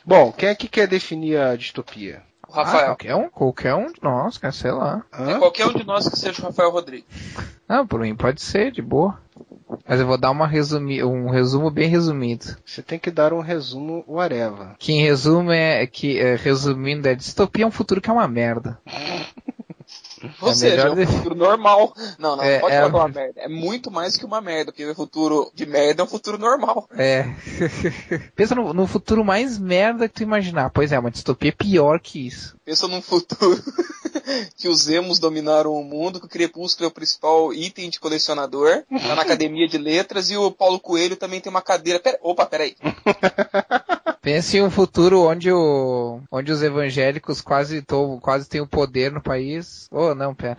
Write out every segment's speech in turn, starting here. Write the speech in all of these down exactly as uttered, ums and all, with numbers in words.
Bom, quem é que quer definir a distopia? O Rafael. Ah, qualquer um, qualquer um de nós, quer sei lá. É qualquer um de nós que seja o Rafael Rodrigues. Ah, por mim pode ser, de boa. Mas eu vou dar uma resumi- um resumo bem resumido. Você tem que dar um resumo whatever. Que em resumo é que, é, resumindo, é distopia é um futuro que é uma merda. Ou é seja, é um de... futuro normal. Não, não, é, não pode é... falar que é uma merda. É muito mais que uma merda, porque o futuro de merda é um futuro normal. É. Pensa no, no futuro mais merda que tu imaginar. Pois é, uma distopia é pior que isso. Pensa num futuro que os emos dominaram o mundo, que o Crepúsculo é o principal item de colecionador, tá na academia de letras, e o Paulo Coelho também tem uma cadeira... Pera... Opa, peraí. Pense em um futuro onde, o, onde os evangélicos quase, to, quase têm o poder no país. Oh, não, pera.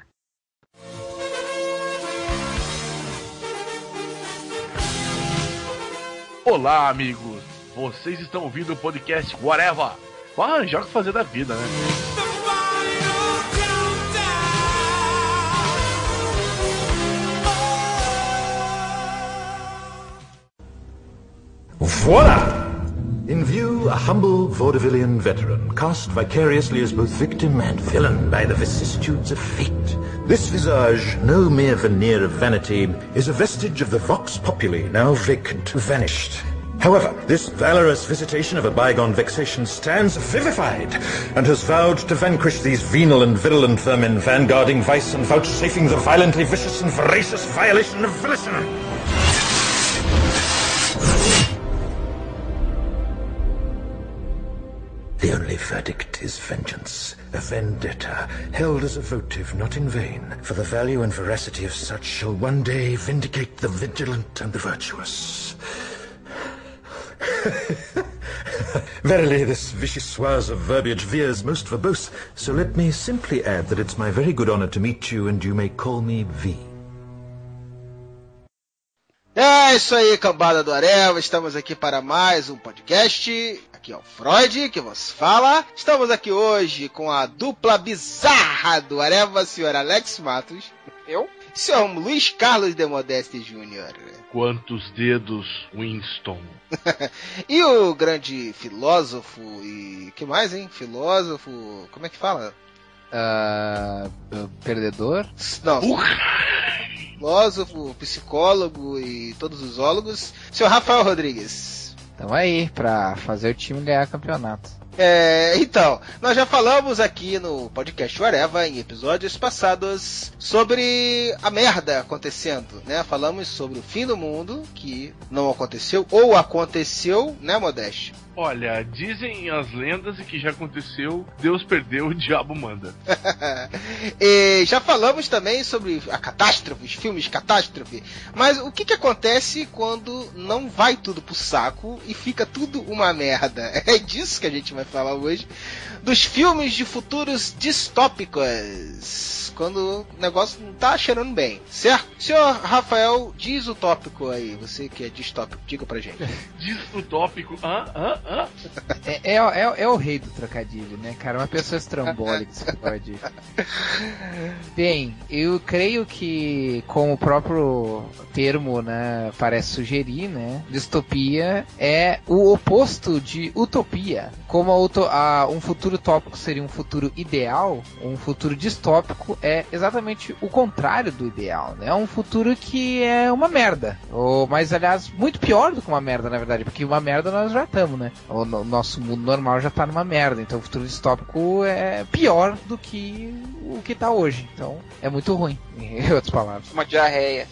Olá, amigos. Vocês estão ouvindo o podcast Whatever. Vão arranjar o que fazer da vida, né? Voila! In view, a humble vaudevillian veteran, cast vicariously as both victim and villain by the vicissitudes of fate. This visage, no mere veneer of vanity, is a vestige of the vox populi, now vacant, vanished. However, this valorous visitation of a bygone vexation stands vivified, and has vowed to vanquish these venal and virulent vermin, vanguarding vice and vouchsafing the violently vicious and voracious violation of volition. The only verdict is vengeance, a vendetta, held as a votive not in vain, for the value and veracity of such shall one day vindicate the vigilant and the virtuous. Verily, this vichyssoise of verbiage veers most verbose, so let me simply add that it's my very good honor to meet you, and you may call me V. É isso aí, cambada do Areva, estamos aqui para mais um podcast. Aqui é o Freud, que vos fala. Estamos aqui hoje com a dupla bizarra do Areva, senhor Alex Matos. Eu? Senhor Luiz Carlos de Modeste Júnior. Quantos dedos, Winston? E o grande filósofo e... que mais, hein? Filósofo... como é que fala? Uh, perdedor? Não. Filósofo, psicólogo e todos os ólogos. Senhor Rafael Rodrigues. Estamos aí pra fazer o time ganhar campeonato. É, então, nós já falamos aqui no podcast Whatever, em episódios passados, sobre a merda acontecendo, né? Falamos sobre o fim do mundo, que não aconteceu, ou aconteceu, né, Modeste? Olha, dizem as lendas e que já aconteceu, Deus perdeu, o diabo manda. E já falamos também sobre a catástrofe, os filmes catástrofe, mas o que que acontece quando não vai tudo pro saco e fica tudo uma merda? É disso que a gente vai falar hoje, dos filmes de futuros distópicos, quando o negócio não tá cheirando bem, certo? Senhor Rafael, diz o tópico aí, você que é distópico, diga pra gente. Diz o tópico, hã, hã, hã? É, é, é, é o rei do trocadilho, né, cara? Uma pessoa estrambólica, você pode. Bem, eu creio que, como o próprio termo, né, parece sugerir, né, distopia é o oposto de utopia. Como a uto- a, um futuro utópico seria um futuro ideal, um futuro distópico é exatamente o contrário do ideal, né? É um futuro que é uma merda. Ou, mas, aliás, muito pior do que uma merda, na verdade, porque uma merda nós já estamos, né? O no, nosso mundo normal já tá numa merda, então o futuro distópico é pior do que o que tá hoje. Então, é muito ruim, em outras palavras. Uma diarreia.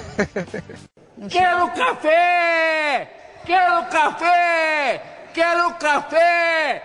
Quero café! Quero café! Quero café!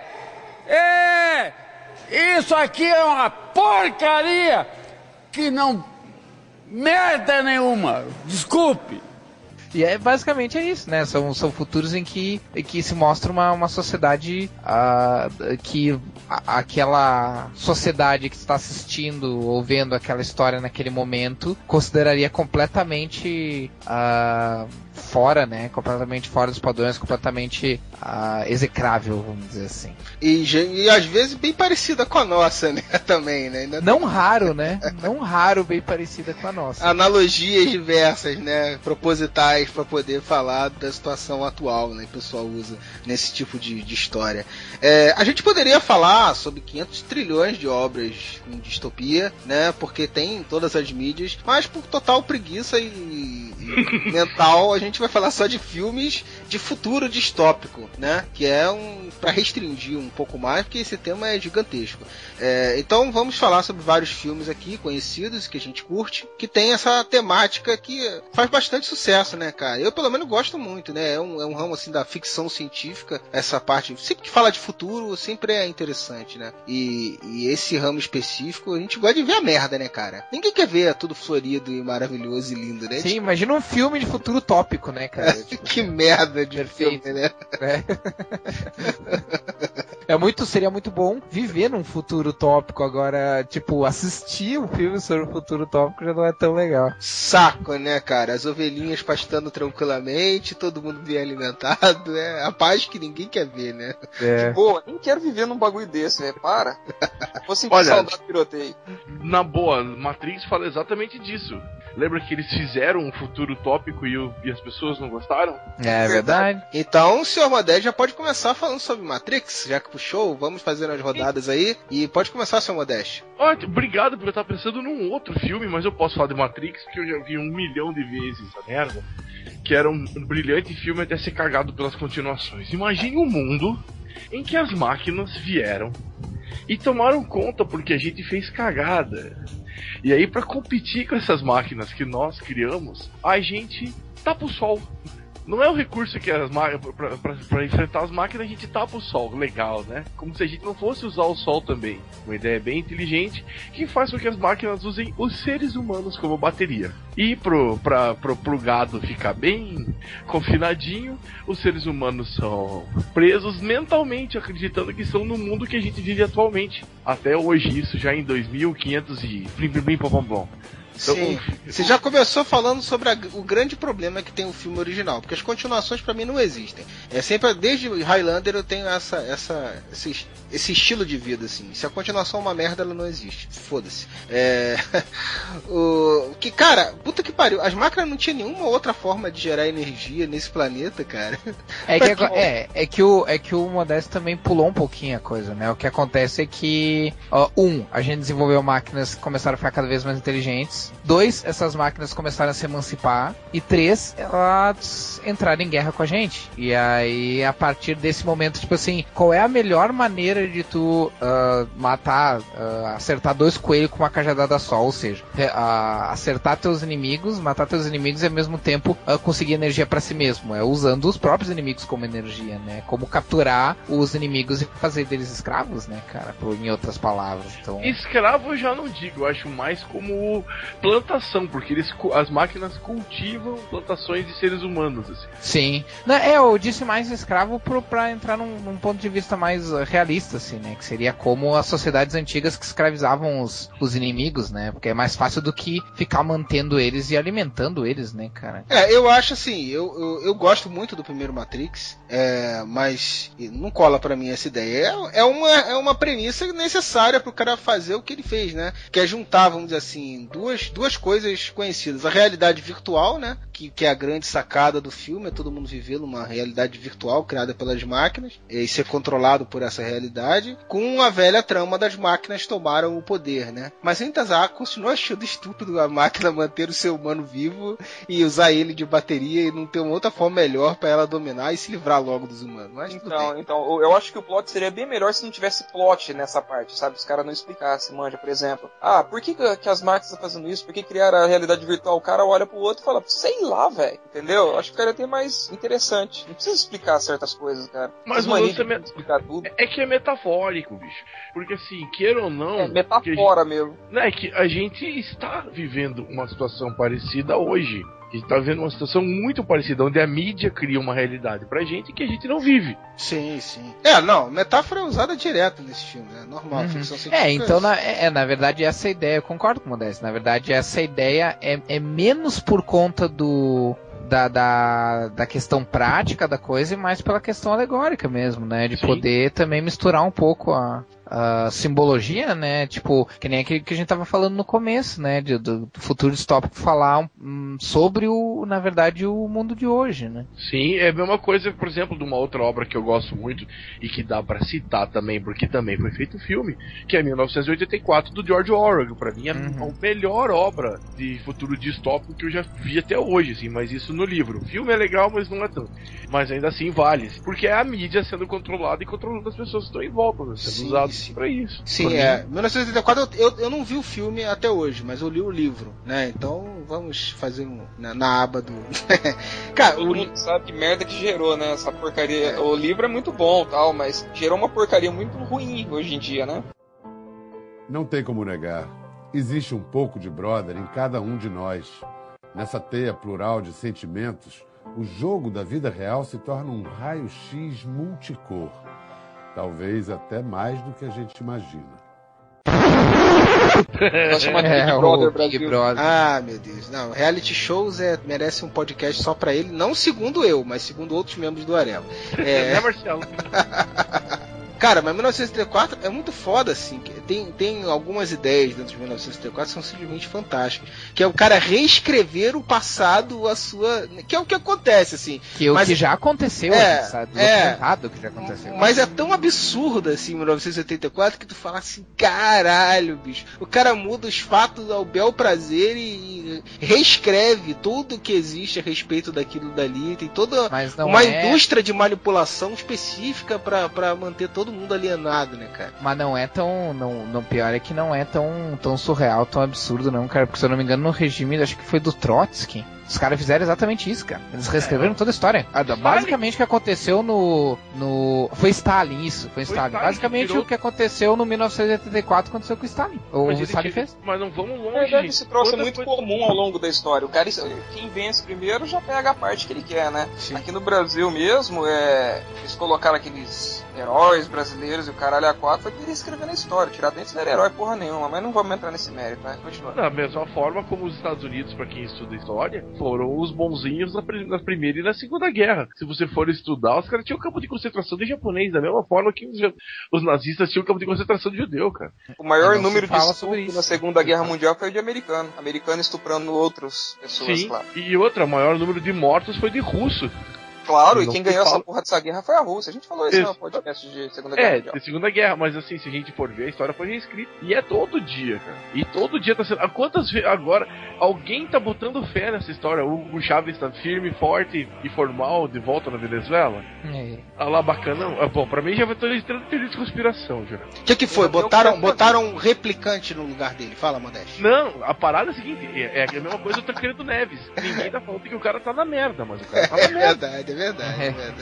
É! Isso aqui é uma porcaria que não... merda nenhuma! Desculpe! E é basicamente é isso, né? São, são futuros em que, em que se mostra uma, uma sociedade uh, que a, aquela sociedade que está assistindo ou vendo aquela história naquele momento consideraria completamente uh, fora, né? Completamente fora dos padrões, completamente uh, execrável, vamos dizer assim. E, e às vezes bem parecida com a nossa, né? Também, né? Ainda Não raro, né? Não raro bem parecida com a nossa. Analogias diversas, né? Propositais demais para poder falar da situação atual, né, que o pessoal usa nesse tipo de, de história. É, a gente poderia falar sobre quinhentos trilhões de obras com distopia, né, porque tem em todas as mídias, mas por total preguiça e, e mental, a gente vai falar só de filmes de futuro distópico, né, que é um para restringir um pouco mais, porque esse tema é gigantesco. É, então vamos falar sobre vários filmes aqui conhecidos que a gente curte, que tem essa temática que faz bastante sucesso, né, cara? Eu pelo menos gosto muito, né? É um, é um ramo assim da ficção científica, essa parte, sempre que fala de futuro, sempre é interessante, né? E, e esse ramo específico, a gente gosta de ver a merda, né, cara? Ninguém quer ver tudo florido e maravilhoso e lindo, né? Sim, tipo... imagina um filme de futuro tópico, né, cara? Tipo, que merda de perfeito, filme, né? É. É muito, seria muito bom viver num futuro tópico. Agora, tipo, assistir um filme sobre o futuro tópico já não é tão legal. Saco, né, cara? As ovelhinhas pastando tranquilamente, todo mundo bem alimentado, é a paz que ninguém quer ver, né? É. Boa, nem quero viver num bagulho desse, né? Para. Vou sentir Olha, saudade do tiroteio. Na boa, Matrix fala exatamente disso. Lembra que eles fizeram um futuro tópico e, o, e as pessoas não gostaram? É verdade. Então, o senhor Modeste já pode começar falando sobre Matrix, já que puxou, vamos fazer as rodadas aí, e pode começar, senhor Modeste. Ah, obrigado, porque eu tava pensando num outro filme, mas eu posso falar de Matrix, porque eu já vi um milhão de vezes essa merda, que era um, um brilhante filme até ser cagado pelas continuações. Imagine um mundo em que as máquinas vieram e tomaram conta porque a gente fez cagada. E aí, pra competir com essas máquinas que nós criamos, a gente tapa o sol. Não é um recurso que as máquinas, pra, pra, pra enfrentar as máquinas, a gente tapa o sol. Legal, né? Como se a gente não fosse usar o sol também. Uma ideia bem inteligente que faz com que as máquinas usem os seres humanos como bateria. E pro, pra, pro, pro gado ficar bem confinadinho, os seres humanos são presos mentalmente, acreditando que estão no mundo que a gente vive atualmente. Até hoje, isso já em dois mil e quinhentos e blim blim blim pom pom pom. Então, sim, você já começou falando sobre a, o grande problema que tem o filme original, porque as continuações pra mim não existem. É sempre, desde Highlander eu tenho essa, essa, esse, esse estilo de vida, assim. Se a continuação é uma merda, ela não existe. Foda-se. É, o, que, cara, puta que pariu, as máquinas não tinham nenhuma outra forma de gerar energia nesse planeta, cara. É que, agora, é, é que, o, é que o Modesto também pulou um pouquinho a coisa, né? O que acontece é que, ó, um, a gente desenvolveu máquinas que começaram a ficar cada vez mais inteligentes. Dois, essas máquinas começaram a se emancipar. E três, elas entraram em guerra com a gente. E aí, a partir desse momento, tipo assim, qual é a melhor maneira de tu uh, matar, uh, acertar dois coelhos com uma cajadada só? Ou seja, uh, acertar teus inimigos, matar teus inimigos e ao mesmo tempo uh, conseguir energia pra si mesmo. É usando os próprios inimigos como energia, né? Como capturar os inimigos e fazer deles escravos, né, cara? Por, em outras palavras. Então... Escravo eu já não digo, eu acho mais como plantação, porque eles, as máquinas cultivam plantações de seres humanos, assim. Sim. Não, é, eu disse mais escravo pro, pra entrar num, num ponto de vista mais uh, realista, assim, né? Que seria como as sociedades antigas que escravizavam os, os inimigos, né? Porque é mais fácil do que ficar mantendo eles e alimentando eles, né, cara? É, eu acho assim, eu, eu, eu gosto muito do primeiro Matrix, é, mas não cola pra mim essa ideia. É, é, uma, é uma premissa necessária pro cara fazer o que ele fez, né? Que é juntar, vamos dizer assim, duas, duas coisas conhecidas. A realidade virtual, né? Que, que é a grande sacada do filme, é todo mundo viver numa realidade virtual criada pelas máquinas e ser controlado por essa realidade, com a velha trama das máquinas tomaram o poder, né? Mas ainda ah, continua achando estúpido a máquina manter o ser humano vivo e usar ele de bateria e não ter uma outra forma melhor pra ela dominar e se livrar logo dos humanos. Mas então, então, eu acho que o plot seria bem melhor se não tivesse plot nessa parte, sabe? Os caras não explicassem, manja, por exemplo. Ah, por que, que as máquinas estão fazendo isso? Por que criaram a realidade virtual? O cara olha pro outro e fala, sei lá, velho. Entendeu? Eu acho que o cara é até mais interessante. Não precisa explicar certas coisas, cara. Mas o lance é, met... explicar tudo. É que é metafórico, bicho. Porque assim, queira ou não... É metáfora gente... mesmo. Não, é que a gente está vivendo uma situação parecida hoje. A gente tá vivendo uma situação muito parecida, onde a mídia cria uma realidade pra gente que a gente não vive. Sim, sim. É, não, metáfora é usada direto nesse filme, né? Normal, uhum. Ficção científica. É, então, na, é, na verdade, essa ideia, eu concordo com o Modesto, na verdade, essa ideia é, é menos por conta do... Da, da, da questão prática da coisa e mais pela questão alegórica mesmo, né? De Sim. poder também misturar um pouco a, uh, simbologia, né? Tipo, que nem aquele que a gente tava falando no começo, né? De, do, do futuro distópico falar um, sobre o, na verdade, o mundo de hoje, né? Sim, é a mesma coisa, por exemplo, de uma outra obra que eu gosto muito e que dá pra citar também, porque também foi feito filme, que é mil novecentos e oitenta e quatro do George Orwell. Pra mim é uhum. a melhor obra de futuro distópico que eu já vi até hoje, assim, mas isso no livro. O filme é legal, mas não é tanto. Mas ainda assim vale, porque é a mídia sendo controlada e controlando as pessoas que estão em volta, né? Sendo usadas pra isso. Sim, pra é. mil novecentos e oitenta e quatro eu, eu, eu não vi o filme até hoje, mas eu li o livro, né? Então vamos fazer um, na, na aba do... Cara, todo o mundo sabe que merda que gerou, né? Essa porcaria. É. O livro é muito bom, tal, mas gerou uma porcaria muito ruim hoje em dia, né? Não tem como negar. Existe um pouco de brother em cada um de nós. Nessa teia plural de sentimentos, o jogo da vida real se torna um raio-x multicor. Talvez até mais do que a gente imagina. É, Big Brother Brasil. Big Brother. Ah, meu Deus. Não, reality shows é, merece um podcast só pra ele, não segundo eu, mas segundo outros membros do Arela. É... Marcelo. Cara, mas mil novecentos e setenta e quatro é muito foda, assim. Tem, tem algumas ideias dentro de mil novecentos e setenta e quatro que são simplesmente fantásticas. Que é o cara reescrever o passado, a sua... Que é o que acontece, assim. Que é o mas, que já aconteceu, é, sabe? É, que já aconteceu. Mas é tão absurdo, assim, mil novecentos e setenta e quatro, que tu fala assim, caralho, bicho. O cara muda os fatos ao bel prazer e, e reescreve tudo que existe a respeito daquilo dali. Tem toda uma é... indústria de manipulação específica pra, pra manter todo mundo alienado, né, cara? Mas não é tão... Não, não, pior é que não é tão, tão surreal, tão absurdo, não, cara. Porque se eu não me engano, no regime, acho que foi do Trotsky, os caras fizeram exatamente isso, cara. Eles reescreveram é. toda a história. Ah, basicamente o que aconteceu no... no... Foi Stalin, isso. Foi, foi Stalin. Stalin. Basicamente tirou... o que aconteceu no mil noventos e oitenta e quatro aconteceu com o Stalin. Ou o Stalin que... fez. Mas não vamos longe. Na verdade, esse troço é muito foi... comum ao longo da história. O cara, quem vence primeiro já pega a parte que ele quer, né? Sim. Aqui no Brasil mesmo, é... eles colocaram aqueles heróis brasileiros e o caralho a quatro, foi querer escrever na história. Tirar dentro era herói porra nenhuma, mas não vamos entrar nesse mérito, né? Continua. Da mesma forma como os Estados Unidos, pra quem estuda história, foram os bonzinhos na, na Primeira e na Segunda Guerra. Se você for estudar, os caras tinham campo de concentração de japonês, da mesma forma que os, os nazistas tinham campo de concentração de judeu, cara. O maior número de estupros na Segunda Guerra Mundial foi de americano. Americano estuprando outras pessoas, Sim, claro. E outra, o maior número de mortos foi de russo. Claro, não, e quem ganhou fala... essa porra dessa guerra foi a Rússia. A gente falou isso, isso. no podcast de Segunda Guerra É, Mundial. de Segunda Guerra, mas assim, se a gente for ver, a história foi reescrita. E é todo dia, cara. E todo dia tá sendo... Quantas vezes... Agora, alguém tá botando fé nessa história? O Chávez tá firme, forte e formal de volta na Venezuela? É. Ah lá, bacanão. Ah, bom, pra mim já vai ter entrando teoria de conspiração, já. O que que foi? Botaram, botaram um replicante no lugar dele. Fala, Modeste. Não, a parada é a seguinte, é, é a mesma coisa do Tancredo Neves. Ninguém tá falando que o cara tá na merda, mas o cara tá na é merda. Verdade, é verdade, é verdade.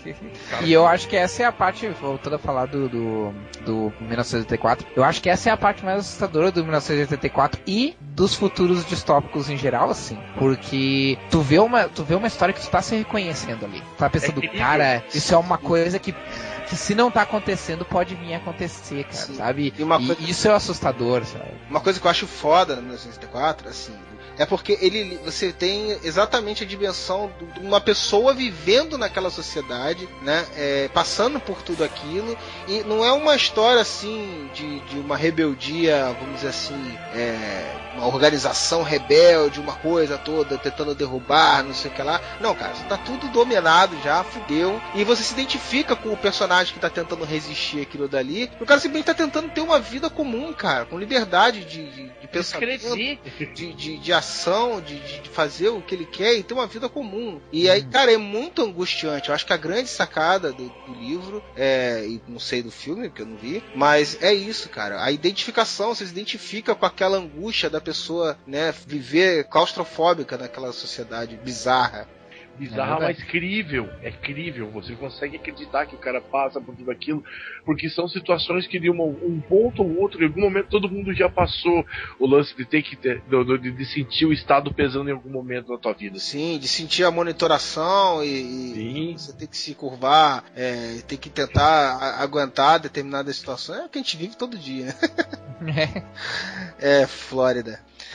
E eu acho que essa é a parte, voltando a falar do, do, do mil novecentos e oitenta e quatro, eu acho que essa é a parte mais assustadora do mil novecentos e oitenta e quatro e dos futuros distópicos em geral, assim, porque tu vê uma, tu vê uma história que tu tá se reconhecendo ali, tu tá pensando, é cara, isso é uma coisa que que se não tá acontecendo, pode vir a acontecer, cara, Sim. sabe? E, uma e coisa... isso é assustador, sabe? Uma coisa que eu acho foda no mil novecentos e oitenta e quatro, assim, é porque ele, você tem exatamente a dimensão de uma pessoa vivendo naquela sociedade, né, é, passando por tudo aquilo, e não é uma história assim de, de uma rebeldia, vamos dizer assim, é, uma organização rebelde, uma coisa toda tentando derrubar, não sei o que lá. Não, cara, tá tudo dominado já, fudeu, e você se identifica com o personagem que tá tentando resistir aquilo dali. O cara simplesmente tá tentando ter uma vida comum, cara, com liberdade de, de, de pensamento, de, de, de ação, de, de fazer o que ele quer e ter uma vida comum. E aí, cara, é muito angustiante. Eu acho que a grande sacada do, do livro, é, e não sei do filme, porque eu não vi, mas é isso, cara. A identificação, você se identifica com aquela angústia da pessoa, né, viver claustrofóbica naquela sociedade bizarra. Bizarra, é mas crível. É crível. Você consegue acreditar que o cara passa por tudo aquilo, porque são situações que de uma, um ponto ou outro, em algum momento todo mundo já passou o lance de ter que ter, de, de sentir o estado pesando em algum momento na tua vida. Sim, de sentir a monitoração e, e você tem que se curvar, é, tem que tentar aguentar determinada situação. É o que a gente vive todo dia. É, Flórida.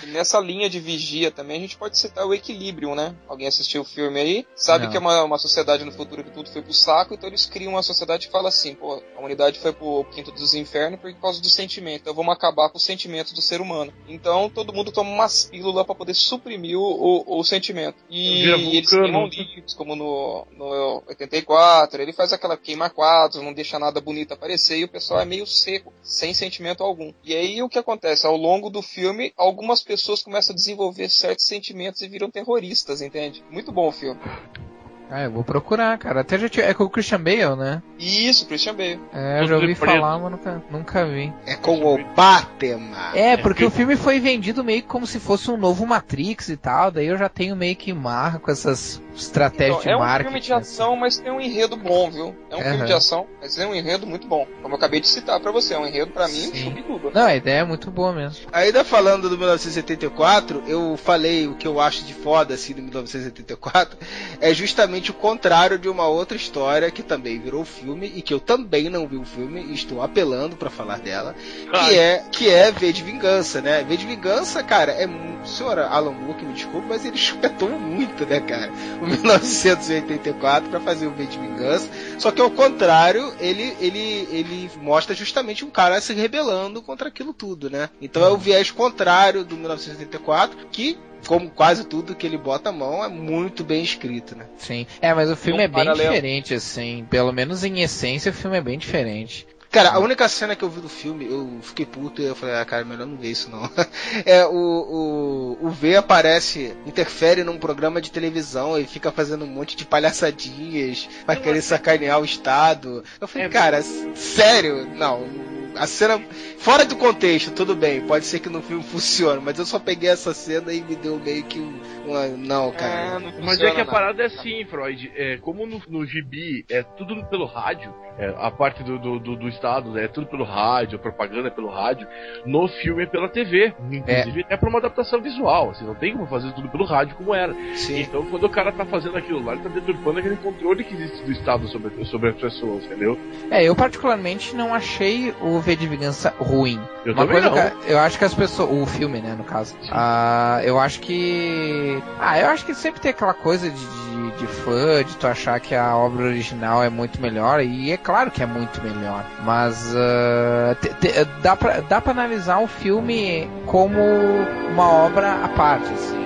E nessa linha de vigia também, a gente pode citar o Equilibrium, né? Alguém assistiu o filme aí, sabe Não. que é uma, uma sociedade no futuro que tudo foi pro saco, então eles criam uma sociedade que fala assim, pô, a humanidade foi pro quinto dos infernos por causa do sentimento, então vamos acabar com os sentimentos do ser humano. Então todo mundo toma umas pílulas pra poder suprimir o, o, o sentimento. E, e eles queimam livros, como no, no oitenta e quatro, ele faz aquela queima quadros, não deixa nada bonito aparecer, e o pessoal é meio seco, sem sentimento algum. E aí o que acontece? Ao longo do filme, algumas pessoas começam a desenvolver certos sentimentos e viram terroristas, entende? Muito bom o filme. Ah, eu vou procurar, cara. Até já tinha... É com o Christian Bale, né? Isso, Christian Bale. É, eu já ouvi falar, mas nunca, nunca vi. É com o Batman. É, porque o filme foi vendido meio que como se fosse um novo Matrix e tal, daí eu já tenho meio que marra com essas estratégias Então, de marketing. É um filme de ação, mas tem um enredo bom, viu? É um Uhum. filme de ação, mas tem um enredo muito bom. Como eu acabei de citar pra você, é um enredo pra mim, chupa tudo. Não, a ideia é muito boa mesmo. Ainda falando do mil novecentos e setenta e quatro, eu falei o que eu acho de foda assim do mil novecentos e setenta e quatro, é justamente o contrário de uma outra história que também virou filme e que eu também não vi o filme e estou apelando pra falar dela, que é, que é V de Vingança, né? V de Vingança, cara, é muito... Senhora Alan Moore, me desculpe, mas ele chupetou muito, né, cara? O mil novecentos e oitenta e quatro pra fazer o V de Vingança, só que ao contrário, ele, ele, ele mostra justamente um cara se rebelando contra aquilo tudo, né? Então é o viés contrário do mil novecentos e oitenta e quatro, que como quase tudo que ele bota a mão, é muito bem escrito, né? Sim. É, mas o filme um é bem paralelo. diferente, assim. Pelo menos em essência, o filme é bem diferente. Cara, a única cena que eu vi do filme, eu fiquei puto e eu falei, ah, cara, melhor não ver isso não. É, o, o, o V aparece, interfere num programa de televisão e fica fazendo um monte de palhaçadinhas pra querer sacanear o Estado. Eu falei, cara, sério? Não, a cena, fora do contexto, tudo bem, pode ser que no filme funcione, mas eu só peguei essa cena e me deu meio que um, uma, não, cara. É, não Mas é que a não. parada é assim, Freud, é, como no, no gibi é tudo pelo rádio, é, a parte do, do, do, do Estado é tudo pelo rádio, a propaganda é pelo rádio, no filme é pela T V, inclusive é, é pra uma adaptação visual, assim, não tem como fazer tudo pelo rádio como era. Sim. Então quando o cara tá fazendo aquilo lá, ele tá deturpando aquele controle que existe do Estado sobre, sobre as pessoas, entendeu? É, eu particularmente não achei o V de Vingança ruim. Eu Uma também coisa não. que eu acho que as pessoas, o filme, né, no caso, ah, eu acho que, ah, eu acho que sempre tem aquela coisa de, de, de fã, de tu achar que a obra original é muito melhor, e é claro que é muito melhor, mas uh, te, te, dá pra, dá pra analisar o filme como uma obra à parte, assim.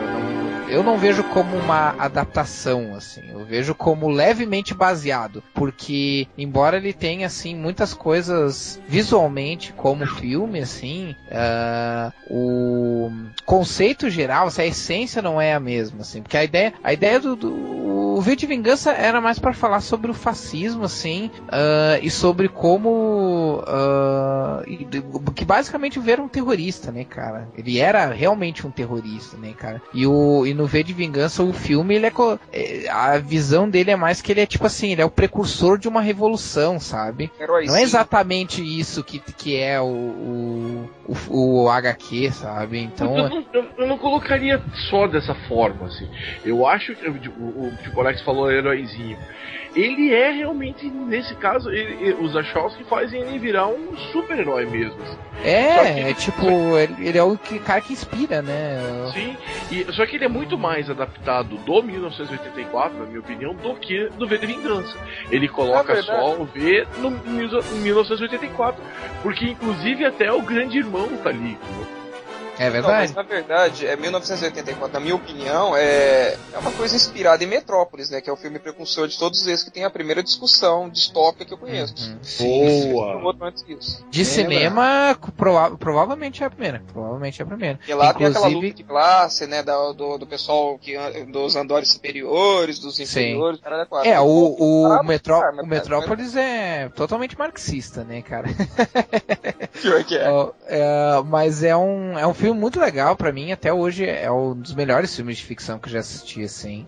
Eu não vejo como uma adaptação, assim, eu vejo como levemente baseado, porque embora ele tenha, assim, muitas coisas visualmente como filme, assim, uh, o conceito geral, assim, a essência não é a mesma, assim, porque a ideia, a ideia do, do o V de Vingança era mais para falar sobre o fascismo, assim, uh, e sobre como uh, e, que basicamente o V era um terrorista, né, cara? Ele era realmente um terrorista, né, cara? E o e no V de Vingança, o filme, ele é, a visão dele é mais que ele é tipo assim, ele é o precursor de uma revolução, sabe? Não é exatamente isso que, que é o, o, o, o H Q, sabe? Então... Eu não, eu, eu não colocaria só dessa forma, assim. Eu acho que, o, o, tipo, o Alex falou heróizinho. Ele é realmente, nesse caso, ele, ele, os Wachowski fazem ele virar um super-herói mesmo. Assim. É, que, é tipo, ele, ele é o que, cara que inspira, né? Sim, e, só que ele é muito mais adaptado do mil novecentos e oitenta e quatro, na minha opinião, do que do V de Vingança. Ele coloca é só o V no mil novecentos e oitenta e quatro, porque inclusive até o grande irmão tá ali. É verdade. Não, mas na verdade, é mil novecentos e oitenta e quatro, na minha opinião, é, é uma coisa inspirada em Metrópolis, né? Que é o filme precursor de todos esses que tem a primeira discussão distópica que eu conheço. Uhum. Sim, Boa! sim. Outro antes disso. De é, cinema, prova provavelmente é a primeira. Provavelmente é a primeira. E lá Inclusive... tem aquela luta de classe, né? Do, do, do pessoal que dos andores superiores, dos inferiores. Cara, é, é, o, o, o, metró cara, o Metrópolis é totalmente marxista, né, cara? Pior que é. é. Mas é um, é um filme muito legal pra mim, até hoje é um dos melhores filmes de ficção que eu já assisti, assim.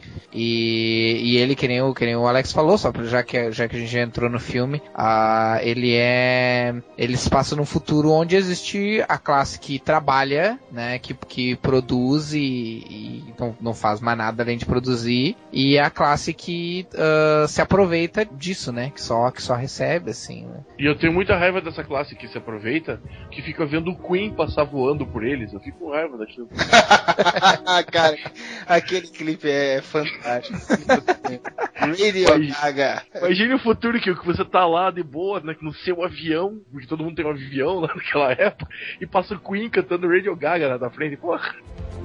E, e ele, que nem, o, que nem o Alex falou, só pra, já, que, já que a gente já entrou no filme, uh, ele é... ele se passa num futuro onde existe a classe que trabalha, né, que, que produz e, e não, não faz mais nada além de produzir, e a classe que uh, se aproveita disso, né, que só, que só recebe, assim, né. E eu tenho muita raiva dessa classe que se aproveita, que fica vendo o Queen passar voando por eles, Metrópolis, eu fico com raiva daquilo. Cara, aquele clipe é fantástico. Radio Gaga. Imagine o futuro que você tá lá de boa, né, no seu avião, porque todo mundo tem um avião lá naquela época, e passa o Queen cantando Radio Gaga lá na frente, porra.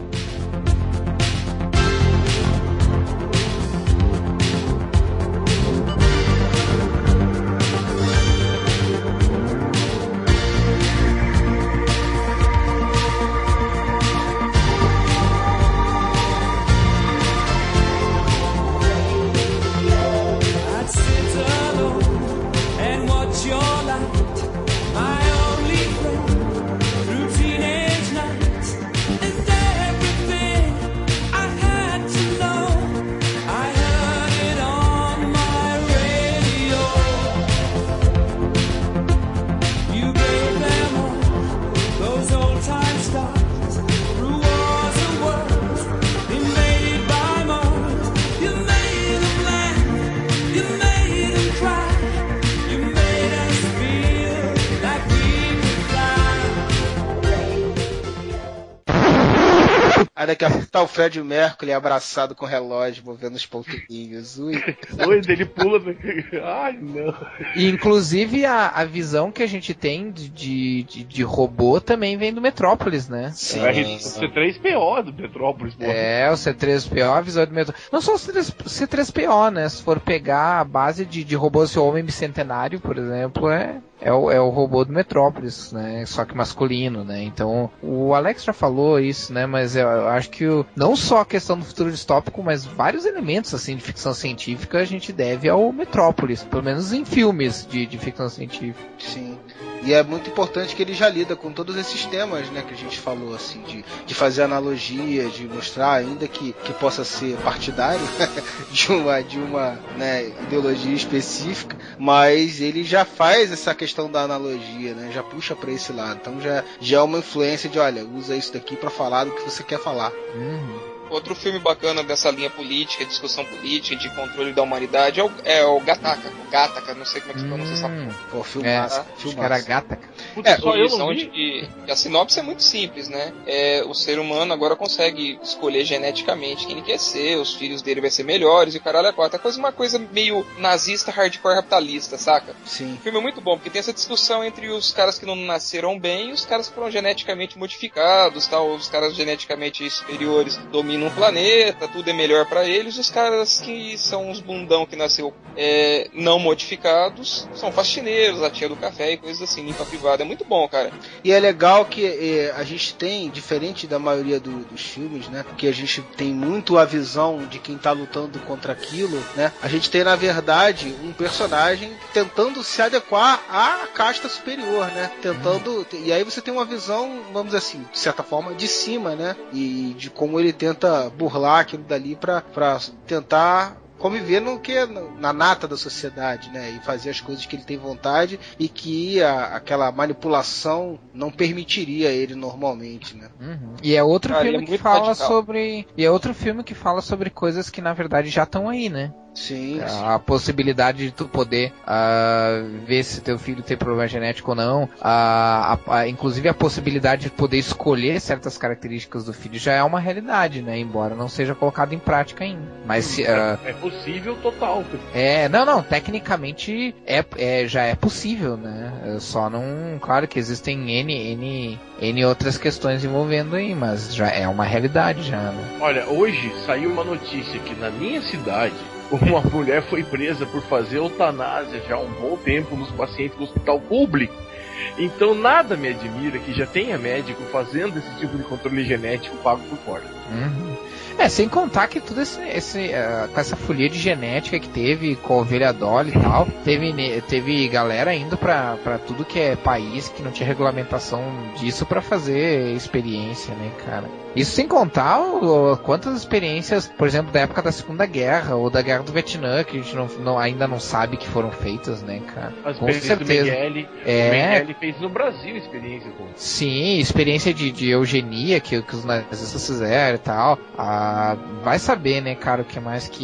Aí daqui a pouco tá o Fred Mercury abraçado com o relógio, movendo os pontinhos. Ui. Oi, ele pula. Ai, não. E, inclusive, a, a visão que a gente tem de, de, de robô também vem do Metrópolis, né? Sim. É o C três P O do Metrópolis, pô. É, o C três P O, a visão do Metrópolis. Não só o C três P O, né? Se for pegar a base de, de robôs, o Homem Bicentenário, por exemplo, é... É o, é o robô do Metrópolis, né? Só que masculino, né? Então, o Alex já falou isso, né? Mas eu, eu acho que o, não só a questão do futuro distópico, mas vários elementos, assim, de ficção científica a gente deve ao Metrópolis. Pelo menos em filmes de, de ficção científica. Sim. E é muito importante que ele já lida com todos esses temas, né, que a gente falou, assim, de, de fazer analogia, de mostrar, ainda que, que possa ser partidário de uma, de uma né, ideologia específica, mas ele já faz essa questão da analogia, né, já puxa para esse lado. Então já, já é uma influência de, olha, usa isso daqui para falar do que você quer falar. Uhum. Outro filme bacana dessa linha política, discussão política, de controle da humanidade é o, é o Gattaca. O Gattaca, não sei como é que se pronuncia essa porra. Pô, filmaço. É, filmaço. Era Gattaca. É, só eu não vi. De, a sinopse é muito simples, né? É, o ser humano agora consegue escolher geneticamente quem ele quer ser, os filhos dele vai ser melhores, e o caralho é quatro. É coisa, uma coisa meio nazista, hardcore, capitalista, saca? Sim. O filme é muito bom, porque tem essa discussão entre os caras que não nasceram bem e os caras que foram geneticamente modificados, tal, os caras geneticamente superiores dominam um planeta, tudo é melhor pra eles, os caras que são os bundão que nasceu é, não modificados são faxineiros, a tia do café e coisas assim, limpa privada. É muito bom, cara. E é legal que é, a gente tem, diferente da maioria do, dos filmes, né, que a gente tem muito a visão de quem tá lutando contra aquilo, né, a gente tem na verdade um personagem tentando se adequar à casta superior, né, tentando, e aí você tem uma visão, vamos dizer assim, de certa forma, de cima, né, e de como ele tenta burlar aquilo dali pra, pra tentar conviver no que na nata da sociedade, né, e fazer as coisas que ele tem vontade e que a, aquela manipulação não permitiria ele normalmente, né. Uhum. E é outro ah, filme é que fala radical. sobre e é outro filme que fala sobre coisas que na verdade já estão aí, né. Sim, a, sim. a possibilidade de tu poder uh, ver se teu filho tem problema genético ou não, uh, a, a, inclusive a possibilidade de poder escolher certas características do filho já é uma realidade, né, embora não seja colocado em prática ainda. Mas se, uh, é possível total. É, não, não, tecnicamente é, é, já é possível, né, só não, claro que existem N, N, N outras questões envolvendo aí, mas já é uma realidade já, né? Olha, hoje saiu uma notícia que na minha cidade uma mulher foi presa por fazer eutanásia já há um bom tempo nos pacientes do hospital público. Então nada me admira que já tenha médico fazendo esse tipo de controle genético pago por fora. Uhum. É, sem contar que tudo esse, esse uh, com essa folia de genética que teve com a ovelha Dolly e tal, teve, teve galera indo pra, pra tudo que é país que não tinha regulamentação disso pra fazer experiência, né, cara? Isso sem contar o, quantas experiências, por exemplo, da época da Segunda Guerra ou da Guerra do Vietnã, que a gente não, não, ainda não sabe que foram feitas, né, cara? As com experiências certeza. do Mengele, é... o Mengele fez no Brasil experiência com... Sim, experiência de, de eugenia que, que os nazistas fizeram e tal. Ah, vai saber, né, cara, o que mais que, que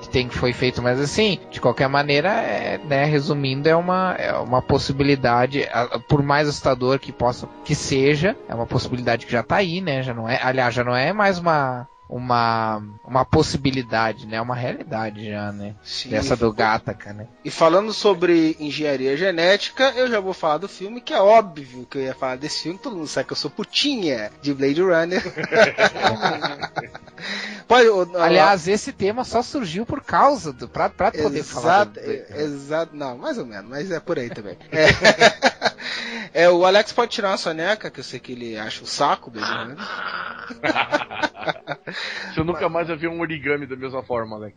tem que foi feito, mas assim, de qualquer maneira, é, né, resumindo, é uma, é uma possibilidade, por mais assustador que possa que seja, é uma possibilidade que já tá aí, né? Já não é, aliás, já não é mais uma uma uma possibilidade, né? Uma realidade já, né? Sim, dessa do Gattaca, né? E falando sobre engenharia genética, eu já vou falar do filme, que é óbvio que eu ia falar desse filme, todo mundo sabe que eu sou putinha de Blade Runner. Pode, aliás, esse tema só surgiu por causa do pra, pra poder exato, falar do... exato, não, mais ou menos, mas é por aí também. É, é, o Alex pode tirar uma soneca, que eu sei que ele acha o saco, Blade Runner. Você nunca mais vai ver um origami da mesma forma, Alex.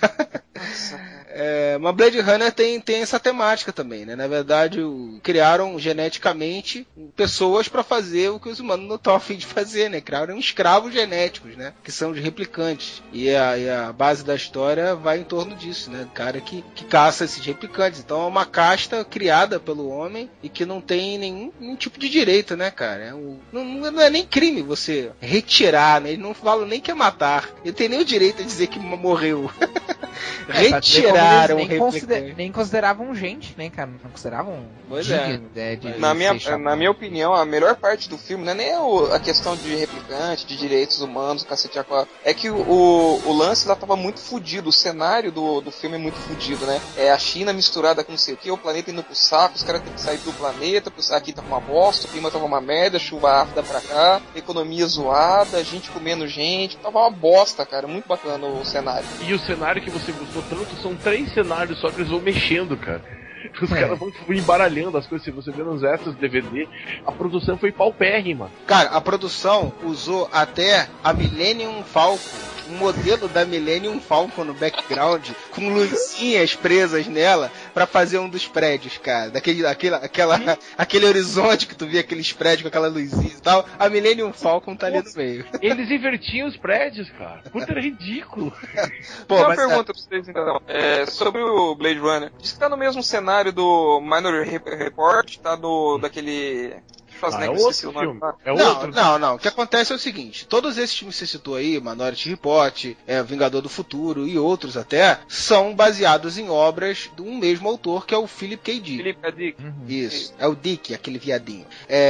É, mas Blade Runner tem, tem essa temática também, né? Na verdade, o, criaram geneticamente pessoas para fazer o que os humanos não estão a fim de fazer, né? Criaram escravos genéticos, né? Que são os replicantes. E a, e a base da história vai em torno disso, né? O cara que, que caça esses replicantes. Então é uma casta criada pelo homem e que não tem nenhum, nenhum tipo de direito, né, cara? É um, não, não é nem crime você retirar, né? Eles não falam nem que é matar. Ele tem nem o direito de dizer que morreu. É, retiraram nem, consider, nem consideravam gente, né, cara? Não consideravam. Pois digno, é. é de na, minha, na minha opinião, a melhor parte do filme não é nem o, a questão de replicante, de direitos humanos, cacete a quatro. É que o, o, o lance lá tava muito fudido. O cenário do, do filme é muito fudido, né? É a China misturada com não sei o que, o planeta indo pro saco, os caras têm que sair do planeta, aqui tá uma bosta, o clima tava uma merda, chuva ácida pra cá, economia zoada, gente comendo gente, tava uma bosta, cara. Muito bacana o cenário. E o cenário que você gostou tanto são três cenários só que eles vão mexendo, cara. Os é. caras vão embaralhando as coisas. Se você vê nos extras do D V D, a produção foi paupérrima. Cara, a produção usou até a Millennium Falcon, um modelo da Millennium Falcon no background, com luzinhas presas nela, pra fazer um dos prédios, cara. Daquele, aquele, aquela, aquele horizonte que tu via, aqueles prédios com aquela luzinha e tal. A Millennium Falcon tá ali no meio. Eles invertiam os prédios, cara. Puta, era ridículo. Pô, uma pergunta é... pra vocês, então. É, sobre o Blade Runner. Diz que tá no mesmo cenário do Minority Report, tá do, daquele... Ah, é outro filme. É não, outro. não, não. O que acontece é o seguinte: todos esses filmes que você citou aí, Minority Report, é, Vingador do Futuro e outros até, são baseados em obras de um mesmo autor, que é o Philip K. Dick. Philip K. Dick. Uhum. Isso, é o Dick, aquele viadinho.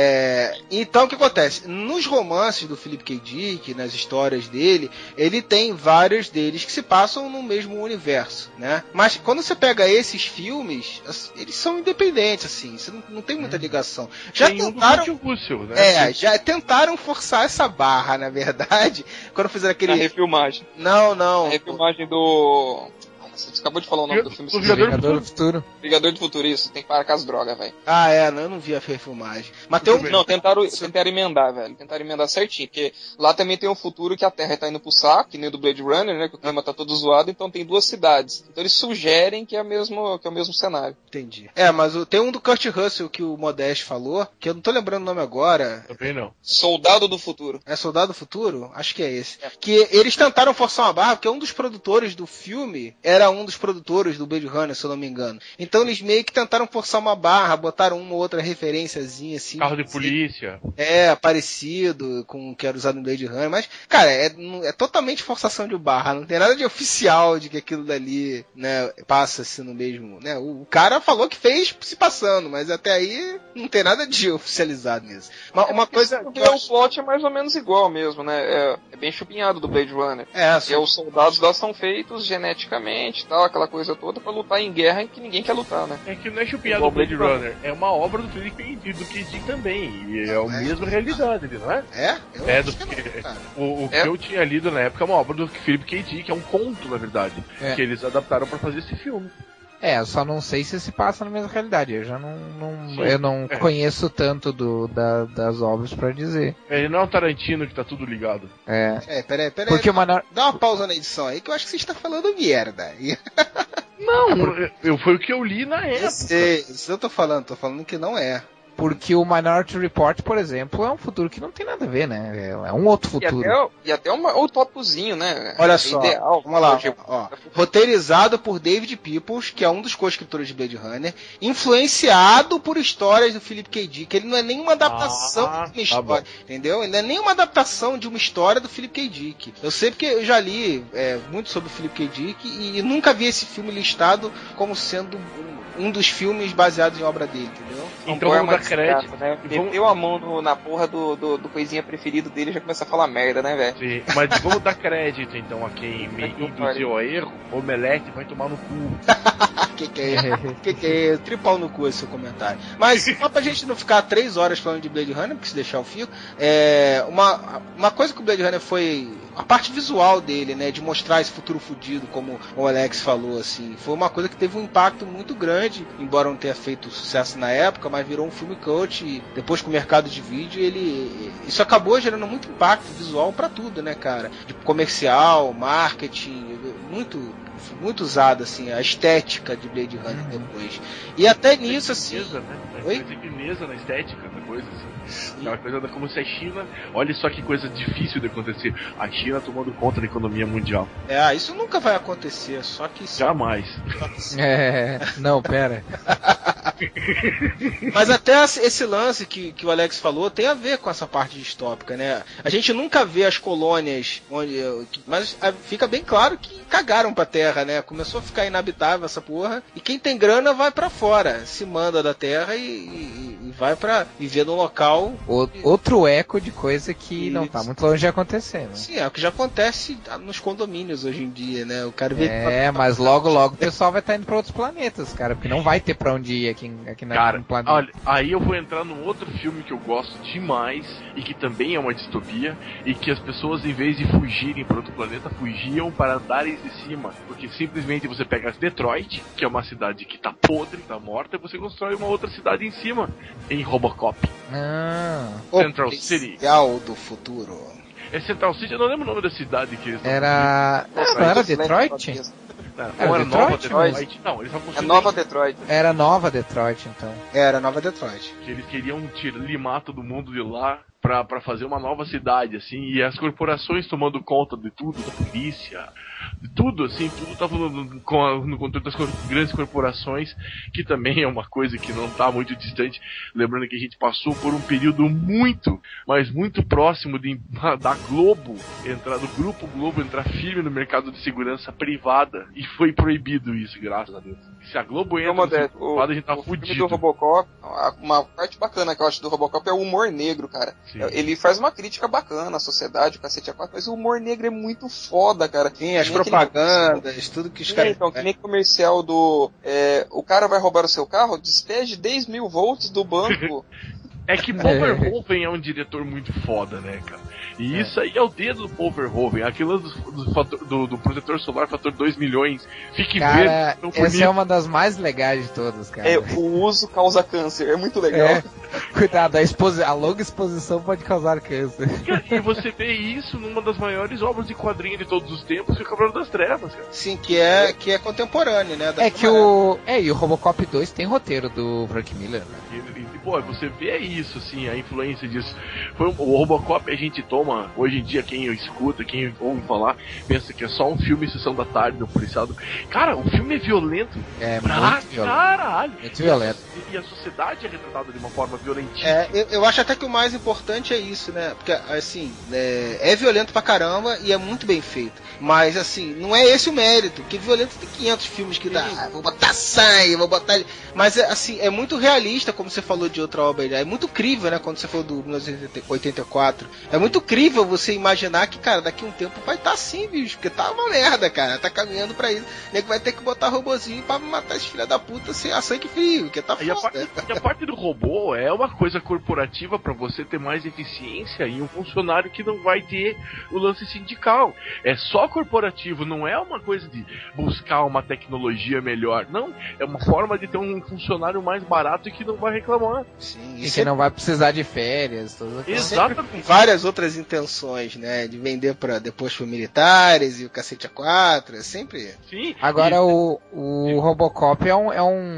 É, então o que acontece? Nos romances do Philip K. Dick, nas histórias dele, ele tem vários deles que se passam no mesmo universo, né? Mas quando você pega esses filmes, eles são independentes, assim, você não, não tem muita ligação. Já tem tentaram um Russell, né? É, já tentaram forçar essa barra, na verdade, quando fizeram aquele... A refilmagem. Não, não. A refilmagem do... Você acabou de falar o nome Eu, do filme. O Vingador do Futuro. Vingador do Futuro, isso. Tem que parar com as drogas, velho. Ah, é, não, eu não vi a refilmagem. Mas tem um... Não, tentaram, tentaram emendar, velho. Tentaram emendar certinho, porque lá também tem um futuro que a Terra tá indo pro saco, que nem o do Blade Runner, né, que o clima tá todo zoado, então tem duas cidades. Então eles sugerem que é, mesmo, que é o mesmo cenário. Entendi. É, mas o, tem um do Kurt Russell que o Modeste falou, que eu não tô lembrando o nome agora. Também não. Soldado do Futuro. É Soldado do Futuro? Acho que é esse. É. Que eles tentaram forçar uma barra, porque um dos produtores do filme era um dos produtores do Blade Runner, se eu não me engano. Então eles meio que tentaram forçar uma barra, botaram uma ou outra referenciazinha assim. Carro de polícia. É, parecido com o que era usado no Blade Runner, mas, cara, é, é totalmente forçação de barra, não tem nada de oficial de que aquilo dali, né, passa-se no mesmo, né, o, o cara falou que fez se passando, mas até aí não tem nada de oficializado nisso. Uma, uma coisa... Que eu... O plot é mais ou menos igual mesmo, né, é, é bem chupinhado do Blade Runner. É, que é, os soldados lá são feitos geneticamente, tal, aquela coisa toda pra lutar em guerra em que ninguém quer lutar, né? É que não é chupinhado do Blade Runner, é uma obra do Felipe do K. Dick também, e é a mesma realidade ali, não é? É? Eu é, do que, o, o é. que eu tinha lido na época é uma obra do Philip K. Dick, é um conto, na verdade, é. que eles adaptaram pra fazer esse filme. É, eu só não sei se se passa na mesma realidade. Eu já não, não eu não é. conheço tanto do, da, das obras pra dizer. Ele não é o Tarantino que tá tudo ligado. É. É, peraí, peraí. Porque dá, uma... dá uma pausa na edição aí que eu acho que você está falando merda. Não, eu, foi o que eu li na época. Eu sei, isso eu tô falando, tô falando que não é. Porque o Minority Report, por exemplo, é um futuro que não tem nada a ver, né? É um outro futuro. E até, e até uma, um tópicozinho, né? Olha é só, ideal. vamos lá. Ó, roteirizado por David Peoples, que é um dos co-escritores de Blade Runner, influenciado por histórias do Philip K. Dick. Ele não é nenhuma adaptação ah, de uma história, tá, entendeu? Ele não é nenhuma adaptação de uma história do Philip K. Dick. Eu sei porque eu já li é, muito sobre o Philip K. Dick e, e nunca vi esse filme listado como sendo um, um dos filmes baseados em obra dele, entendeu? Então vamos dar crédito. Né? Meteu a mão no, na porra do, do, do coisinha preferido dele e já começa a falar merda, né, velho? Sim, mas vamos dar crédito então a quem me induziu a erro. Omelete vai tomar no cu. que que é? que que é? Tripau no cu esse seu comentário. Mas só pra gente não ficar três horas falando de Blade Runner, porque se deixar o fio, é, uma, uma coisa que o Blade Runner foi a parte visual dele, né, de mostrar esse futuro fudido, como o Alex falou, assim, foi uma coisa que teve um impacto muito grande, embora não tenha feito sucesso na época, mas virou um filme cult e depois com o mercado de vídeo, ele isso acabou gerando muito impacto visual pra tudo, né, cara, de comercial, marketing, muito muito usado, assim, a estética de Blade Runner depois. E até nisso, assim... Beleza, né? Oi? Tem beleza na estética da coisa, assim. Aquela coisa da como se a China... Olha só que coisa difícil de acontecer. A China tomando conta da economia mundial. É, isso nunca vai acontecer, só que... Jamais. Só que... É... Não, pera. Mas até esse lance que, que o Alex falou tem a ver com essa parte distópica, né? A gente nunca vê as colônias onde... Mas fica bem claro que cagaram pra Terra, né? Começou a ficar inabitável essa porra. E quem tem grana vai pra fora. Se manda da Terra e, e, e vai pra viver num local... O, outro eco de coisa que Isso. não tá muito longe de acontecer, né? Sim, é o que já acontece nos condomínios hoje em dia, né? O cara vê É, que... mas logo, logo o pessoal vai estar indo pra outros planetas, cara. Porque não vai ter pra onde ir aqui, aqui na, Cara, no planeta. olha, aí eu vou entrar num outro filme que eu gosto demais e que também é uma distopia e que as pessoas, em vez de fugirem para outro planeta, fugiam para andares de cima. Porque simplesmente você pega Detroit, que é uma cidade que tá podre, tá morta, e você constrói uma outra cidade em cima, em Robocop. Ah, Central City. Policial do futuro. É Central City, eu não lembro o nome da cidade que eles estão era... Ah, não era Detroit? Não, Era não era Detroit, Nova Detroit. mas- Não, eles estavam É construindo Nova Detroit. Era Nova Detroit, então. Era Nova Detroit. que eles queriam tirar, limar todo mundo de lá pra, pra fazer uma nova cidade, assim, e as corporações tomando conta de tudo, da polícia, de tudo, assim, tudo tava no, no, com a- no controle das cor- grandes corporações, que também é uma coisa que não tá muito distante, lembrando que a gente passou por um período muito, mas muito próximo de, da Globo, entrar, do Grupo Globo entrar firme no mercado de segurança privada, e foi proibido isso, graças a Deus. Se a Globo entra Como no é, segurança privada, a gente tá o filme fudido. do Robocop, a- uma parte bacana que eu acho do Robocop é o humor negro, cara. Sim. Ele faz uma crítica bacana à sociedade, o cacete a quatro, mas o humor negro é muito foda, cara. Sim, as Que nem aquele- propagandas, tudo que os É, caras... então, que nem comercial do... é, o cara vai roubar o seu carro, despeje dez mil volts do banco. É que Paul Verhoeven é um diretor muito foda, né, cara? E isso aí é o dedo do Paul Verhoeven. Aquilo do, do, fator- do, do protetor solar fator dois milhões. Fique Cara, verde, tão essa é bonito. uma das mais legais de todas, cara. É, o uso causa câncer, é muito legal. É. Cuidado, a, exposi- a longa exposição pode causar câncer. E você vê isso numa das maiores obras de quadrinho de todos os tempos, que é o Cavaleiro das Trevas, cara. Sim, que é, que é contemporâneo, né? da É que o. É, e o Robocop dois tem roteiro do Frank Miller, né? E, e, pô, você vê isso, assim, a influência disso. Foi um, o Robocop a gente toma, hoje em dia, quem escuta, quem ouve falar, pensa que é só um filme Sessão da Tarde, do policial. Do... Cara, o filme é violento. É pra muito violento. caralho. Muito violento. E a sociedade é retratada de uma forma violentíssima. É, eu, eu acho até que o mais importante é isso, né? Porque, assim, é, é violento pra caramba e é muito bem feito. Mas, assim, não é esse o mérito. Porque violento tem quinhentos filmes que dá. Ah, vou botar sangue, vou botar... Mas, é, assim, é muito realista, como você falou de outra obra. É muito crível, né? Quando você falou do mil novecentos e oitenta e quatro. É muito crível você imaginar que, cara, daqui a um tempo vai estar assim, bicho. Porque tá uma merda, cara. Tá caminhando pra isso. O nego vai ter que botar robozinho pra matar esse filho da puta sem a sangue frio. Porque tá E a, foda. parte, e a parte do robô é uma coisa corporativa pra você ter mais eficiência e um funcionário que não vai ter o lance sindical. É só corporativo, não é uma coisa de buscar uma tecnologia melhor. Não, é uma forma de ter um funcionário mais barato e que não vai reclamar. Sim, E isso que é não vai precisar de férias, tudo aquilo. Exato. com várias outras intenções, né? De vender para depois para militares e o cacete a quatro, é sempre. Sim. Agora E- o, o Robocop é um, é um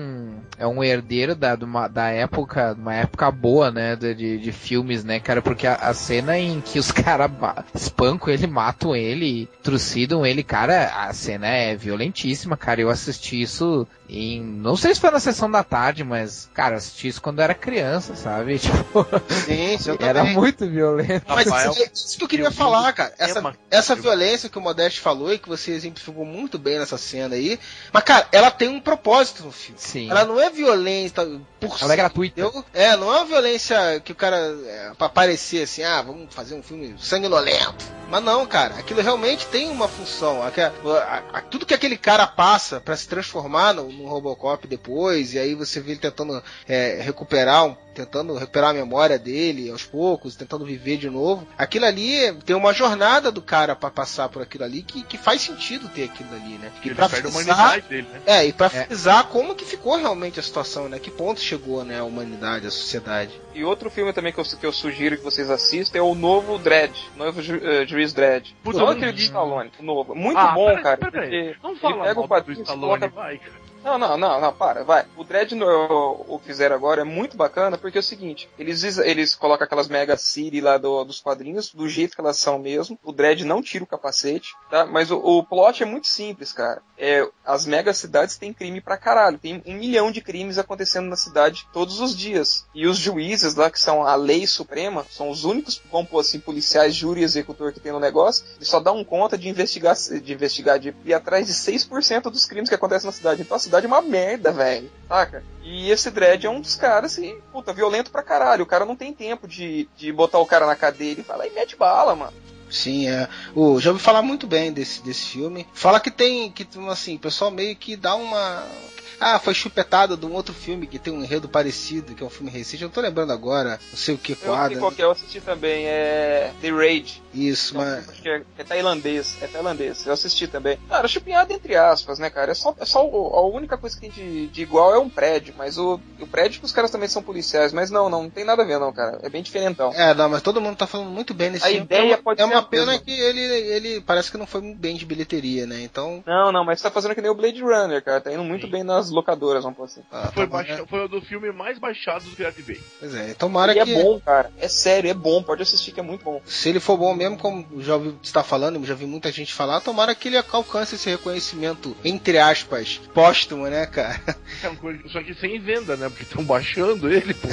é um herdeiro da, de uma, da época, uma época boa, né, de, de, de filmes, né, cara, porque a, a cena em que os caras espancam ele, matam ele, trucidam ele, cara, a cena é violentíssima, cara, eu assisti isso em, não sei se foi na sessão da tarde, mas, cara, eu assisti isso quando eu era criança, sabe, tipo, sim, sim, era muito violento. Mas Rafael, é isso que eu queria eu falar, cara, essa, tema. essa violência que o Modeste falou e que você exemplificou muito bem nessa cena aí, mas, cara, ela tem um propósito no filme. Sim. Ela não é violenta por Ela é gratuita. Eu, é, não é uma violência que o cara, é, pra parecer assim, ah, vamos fazer um filme sanguinolento. Mas não, cara, aquilo realmente tem uma função. A, a, a, tudo que aquele cara passa pra se transformar no, no Robocop depois, e aí você vê ele tentando é, recuperar um tentando recuperar a memória dele aos poucos, tentando viver de novo. Aquilo ali tem uma jornada do cara pra passar por aquilo ali que, que faz sentido ter aquilo ali, né? Ele pra perde a frisar, humanidade dele, né? É, e pra É. frisar como que ficou realmente a situação, né? Que ponto chegou, né, a humanidade, a sociedade. E outro filme também que eu, que eu sugiro que vocês assistam é o novo Dredd, o novo Ju, uh, Juiz Dredd. Puta, Não não aquele do vi. Stallone, o novo. Muito Ah, bom, peraí, cara. peraí. Porque Não ele fala pega o mal do quadrinho e Stallone, coloca... vai, cara. Não, não, não, não, para, vai. O Dredd, no, o que fizeram agora, é muito bacana, porque é o seguinte, eles, eles colocam aquelas Mega City lá do, dos quadrinhos, do jeito que elas são mesmo. O Dredd não tira o capacete, tá? Mas o, o plot é muito simples, cara. É, as mega cidades têm crime pra caralho. Tem um milhão de crimes acontecendo na cidade todos os dias. E os juízes lá, que são a lei suprema, são os únicos, vamos pôr assim, policiais, júri e executor que tem no negócio, eles só dão conta de investigar, de investigar, de ir atrás de seis por cento dos crimes que acontecem na cidade. Então a cidade é uma merda, velho. Saca? E esse Dredd é um dos caras, assim, puta, violento pra caralho. O cara não tem tempo de, de botar o cara na cadeira e falar, e mete bala, mano. Sim, é. Oh, já ouvi falar muito bem desse, desse filme. Fala que tem, que assim, o pessoal meio que dá uma... Ah, foi chupetado de um outro filme que tem um enredo parecido, que é um filme recente, eu não tô lembrando agora, não sei o que Eu quadra. sei qual que é, eu assisti também, é The Raid. Isso, É um mas... filme, acho que é, é tailandês, é tailandês, eu assisti também. Cara, chupinhado entre aspas, né, cara, é só, é só o, a única coisa que tem de, de igual é um prédio, mas o, o prédio que os caras também são policiais, mas não, não, não tem nada a ver não, cara, é bem diferentão. É, não, mas todo mundo tá falando muito bem nesse A filme. ideia é uma, pode é ser uma a pena mesma. que ele, ele parece que não foi muito bem de bilheteria, né, então... Não, não, mas tá fazendo que nem o Blade Runner, cara, tá indo muito Sim. bem nas locadoras, vamos pôr assim. Ah, Foi, tomara- baixa, foi o do filme mais baixado do Pirate Bay. Pois é, tomara E que... é bom, cara, é sério, é bom, pode assistir que é muito bom. Se ele for bom mesmo, como já ouvi você tá falando, já vi muita gente falar, tomara que ele alcance esse reconhecimento, entre aspas, póstumo, né, cara? É uma coisa- Só que sem venda, né? Porque estão baixando ele, pô.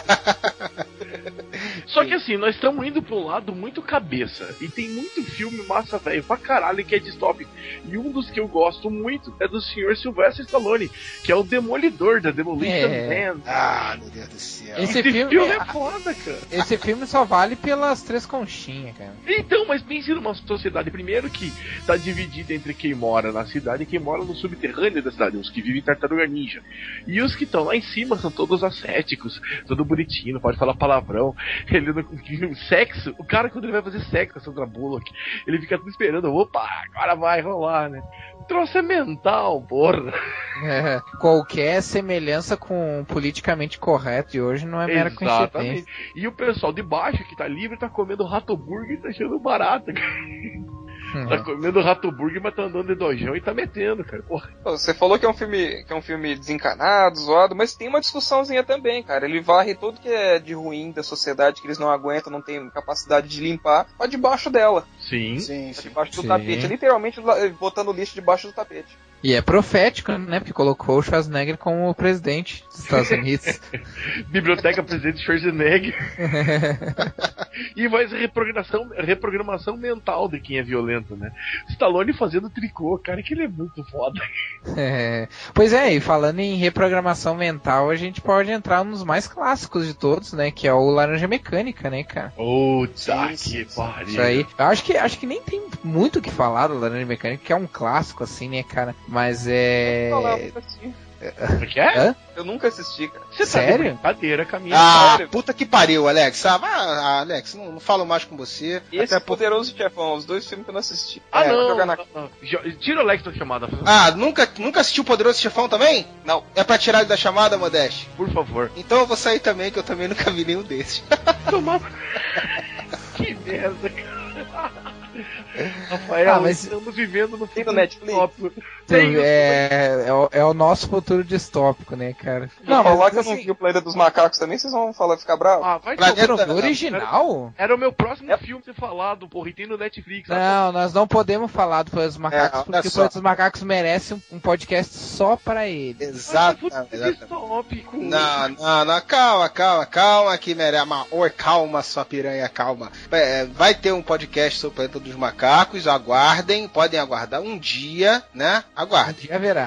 Só que assim, nós estamos indo pra um lado muito cabeça. E tem muito filme massa, velho, pra caralho, que é distópico. E um dos que eu gosto muito é do senhor Sylvester Stallone, que é o Demolidor da Demolition É. Man. Ah, meu Deus do céu. Esse Esse filme- filme é foda, cara. Esse filme só vale pelas três conchinhas, cara. Então, mas pense numa sociedade, primeiro, que tá dividida entre quem mora na cidade e quem mora no subterrâneo da cidade, os que vivem em Tartaruga Ninja. E os que estão lá em cima são todos ascéticos, todo bonitinho, não pode falar palavrão. Ele não, sexo, o cara, quando ele vai fazer sexo com a Sandra Bullock, ele fica tudo esperando, opa, agora vai rolar, né? O troço é mental, porra. É, qualquer semelhança com o politicamente correto de hoje não é mera coincidência. E o pessoal de baixo que tá livre tá comendo rato burger e tá achando barato, cara. Uhum. Tá comendo rato burger, mas tá andando de dojão e tá metendo, cara. Porra. Pô, você falou que é um filme que é um filme desencanado, zoado, mas tem uma discussãozinha também, cara. Ele varre tudo que é de ruim da sociedade, que eles não aguentam, não tem capacidade de limpar, pra debaixo dela, Sim. Sim, pra sim. debaixo do Sim. tapete. Literalmente la- botando lixo debaixo do tapete. E é profético, né? Porque colocou o Schwarzenegger como presidente dos Estados Unidos. Biblioteca Presidente Schwarzenegger. E vai ser reprogramação, reprogramação mental de quem é violento, né? Stallone fazendo tricô, cara, que ele é muito foda. É, pois é, e falando em reprogramação mental, a gente pode entrar nos mais clássicos de todos, né? Que é o Laranja Mecânica, né, cara? Puta que sim, pariu. Isso aí. Eu acho que, acho que nem tem muito o que falar do Laranja Mecânica, que é um clássico, assim, né, cara? Mas é. Eu, falar, eu nunca assisti. O que é? Hã? Eu nunca assisti, cara. Você Sério? tá de brincadeira, caminho. Ah, sério? puta que pariu, Alex. Ah, vai- Alex, não, não falo mais com você. E esse Até por... Poderoso Chefão, os dois filmes que eu não assisti. Ah, É, não, jogar na... não, não. Jo- Tira o Lex da chamada, Ah, nunca, nunca assistiu o Poderoso Chefão também? Não. É pra tirar ele da chamada, Modeste? por favor. Então eu vou sair também, que eu também nunca vi nenhum desses. Tomar. Que merda, cara. Rafael, Ah, mas- estamos vivendo no Tem no futuro Netflix? distópico. Então, Tem, é, é, o, é o nosso futuro distópico, né, cara? Não, mas falar que eu assim, não vi o Planeta dos Macacos também, vocês vão falar, ficar bravos? Ah, vai Planeta- tomar- Você não viu o original? Era o meu próximo É. filme ser falado, porra, e tem no Netflix. Não, nós não podemos falar do Planeta dos Macacos, olha porque o só. Planeta dos Macacos merece um, um podcast só pra ele. Exato. Futuro exatamente. distópico. Não, não, não, calma, calma, calma, que merece. Oi, calma, sua piranha, calma. É, vai ter um podcast sobre o Planeta dos Macacos, aguardem, podem aguardar um dia, né? Aguardem. Já verá.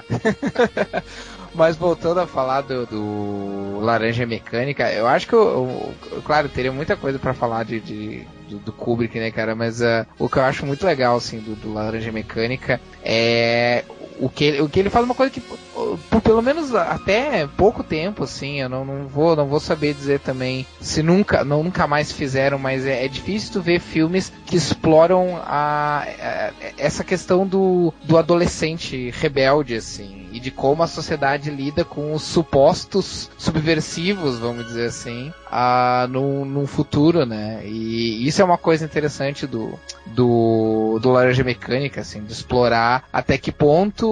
Mas voltando a falar do, do Laranja Mecânica, eu acho que, eu, eu, claro, teria muita coisa pra falar de, de, do, do Kubrick, né, cara? Mas uh, o que eu acho muito legal, assim, do, do Laranja Mecânica é o que, ele, o que ele faz uma coisa que, por pelo menos até pouco tempo, assim, eu não, não, vou, não vou saber dizer também se nunca, não, nunca mais fizeram, mas é, é difícil tu ver filmes que exploram a, a, essa questão do, do adolescente rebelde, assim, e de como a sociedade lida com os supostos subversivos, vamos dizer assim, a, num, num futuro, né? E isso é uma coisa interessante do, do, do Laranja Mecânica, assim, de explorar até que ponto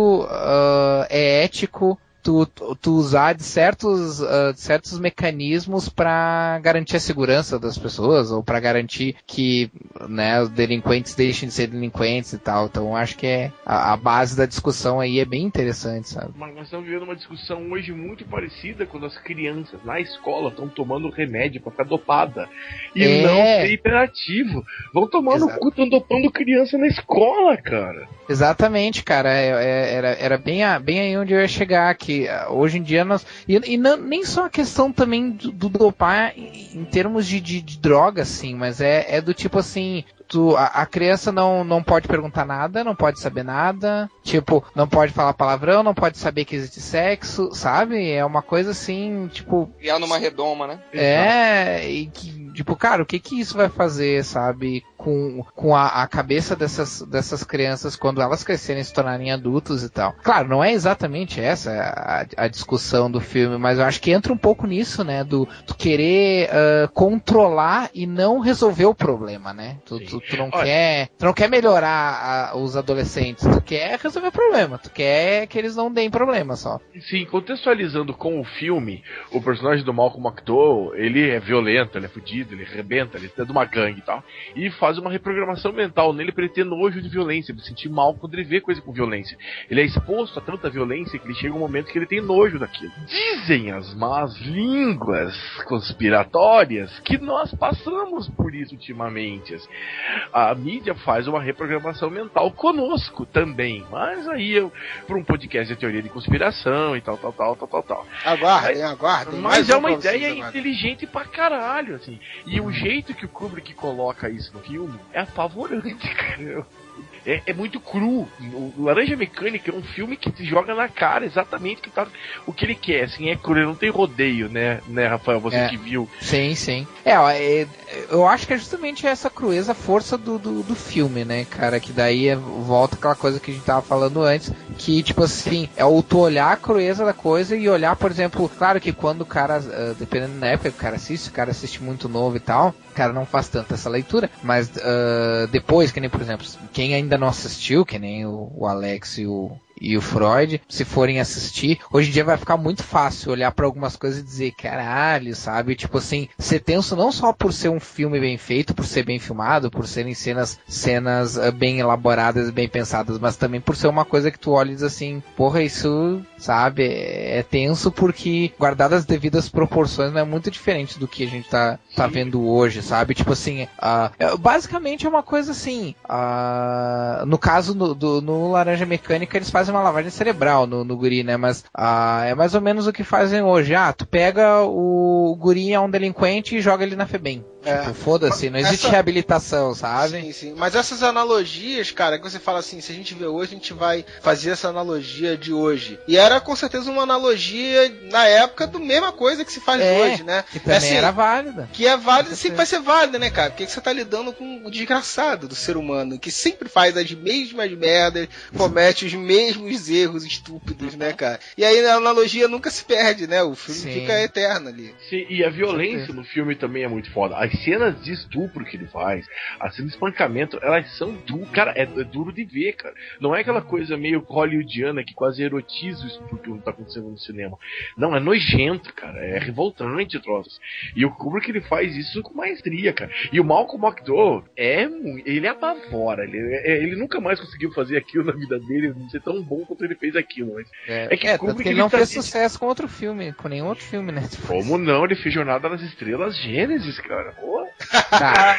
uh, é ético Tu, tu usar de certos, uh, de certos mecanismos para garantir a segurança das pessoas ou para garantir que, né, os delinquentes deixem de ser delinquentes e tal. Então acho que é a, a base da discussão aí é bem interessante, sabe? Mas nós estamos vivendo uma discussão hoje muito parecida quando as crianças na escola estão tomando remédio pra ficar dopada. E É. não ser hiperativo. Vão tomar no Exato. cu, estão dopando criança na escola, cara. Exatamente, cara. É, é, era, era bem, a, bem aí onde eu ia chegar, que uh, hoje em dia nós... E, e não, nem só a questão também do, do dopar em, em termos de, de, de droga, assim, mas é, é do tipo assim... Tu, a, a criança não, não pode perguntar nada, não pode saber nada, tipo, não pode falar palavrão, não pode saber que existe sexo, sabe? É uma coisa assim, tipo... Criar numa redoma, né? É, e que, tipo, cara, o que que isso vai fazer, sabe, com, com a, a cabeça dessas, dessas crianças quando elas crescerem e se tornarem adultos e tal. Claro, não é exatamente essa a, a discussão do filme, mas eu acho que entra um pouco nisso, né, do, do querer uh, controlar e não resolver o problema, né? Tu, tu, tu não Olha, quer, tu não quer melhorar a, os adolescentes, tu quer resolver o problema, tu quer que eles não deem problema só. Sim, contextualizando com o filme, o personagem do Malcolm McDowell, ele é violento, ele é fudido, ele arrebenta, ele é de uma gangue e tal. E faz uma reprogramação mental nele pra ele ter nojo de violência, pra se sentir mal quando ele vê coisa com violência. Ele é exposto a tanta violência que ele chega um momento que ele tem nojo daquilo. Dizem as más línguas conspiratórias que nós passamos por isso ultimamente. Assim. A mídia faz uma reprogramação mental conosco também. Mas aí eu, por um podcast de teoria de conspiração e tal, tal, tal, tal, tal, tal. Aguardem, aguardem. Mas Mais é um uma pra vocês ideia agora. inteligente pra caralho, assim. E o jeito que o Kubrick coloca isso no filme é apavorante, cara. É, é muito cru. O Laranja Mecânica é um filme que te joga na cara exatamente o que, tá, o que ele quer, assim, é cru, ele não tem rodeio, né, né, Rafael, você É. que viu. Sim, sim. É, ó, é, eu acho que é justamente essa crueza, a força do, do, do filme, né, cara? Que daí é, volta aquela coisa que a gente tava falando antes, que, tipo assim, é o tu olhar a crueza da coisa e olhar, por exemplo, claro que quando o cara, uh, dependendo da época que o cara assiste, o cara assiste muito novo e tal, o cara não faz tanto essa leitura, mas uh, depois, que nem, por exemplo, quem ainda não assistiu, que nem o, o Alex e o, e o Freud, se forem assistir, hoje em dia vai ficar muito fácil olhar pra algumas coisas e dizer, caralho, sabe? Tipo assim, ser tenso não só por ser um filme bem feito, por ser bem filmado, por serem cenas, cenas uh, bem elaboradas e bem pensadas, mas também por ser uma coisa que tu olha e diz assim, porra, isso, sabe, é, é tenso porque, guardadas as devidas proporções, não é muito diferente do que a gente tá, tá vendo hoje, sabe? Tipo assim, uh, basicamente é uma coisa assim, uh, no caso no, do, no Laranja Mecânica eles fazem uma lavagem cerebral no, no guri, né? Mas uh, é mais ou menos o que fazem hoje. Ah, tu pega o, o guri é um delinquente e joga ele na FEBEM. É. Tipo, foda-se, não existe Essa- reabilitação, sabe? Sim, sim. Mas essas analogias, cara, que você fala assim, se a gente vê hoje, a gente vai fazer essa analogia de hoje. E era com certeza uma analogia na época do mesma coisa que se faz É, hoje, né? que também Assim, era válida. Que é válida e Com sempre vai ser válida, né, cara? Porque você tá lidando com o desgraçado do ser humano, que sempre faz as mesmas merdas, comete os mesmos erros estúpidos, né, cara? E aí a analogia nunca se perde, né? O filme Sim. fica eterno ali. Sim, e a violência no filme também é muito foda. A cenas de estupro que ele faz, as cenas de espancamento, elas são duras, cara, é, é duro de ver, cara. Não é aquela coisa meio hollywoodiana que quase erotiza o estupro que tá acontecendo no cinema. Não, é nojento, cara, é revoltante o troço. E o Kubrick, ele faz isso com maestria, cara. E o Malcolm McDowell, é, ele apavora, ele, ele nunca mais conseguiu fazer aquilo na vida dele, não ser tão bom quanto ele fez aquilo, mas... É, é que é, Kubrick, ele, ele ele não tá fez assim, sucesso com outro filme, com nenhum outro filme, né? como não? Ele fez Jornada nas Estrelas Gênesis, cara. Pô. Tá.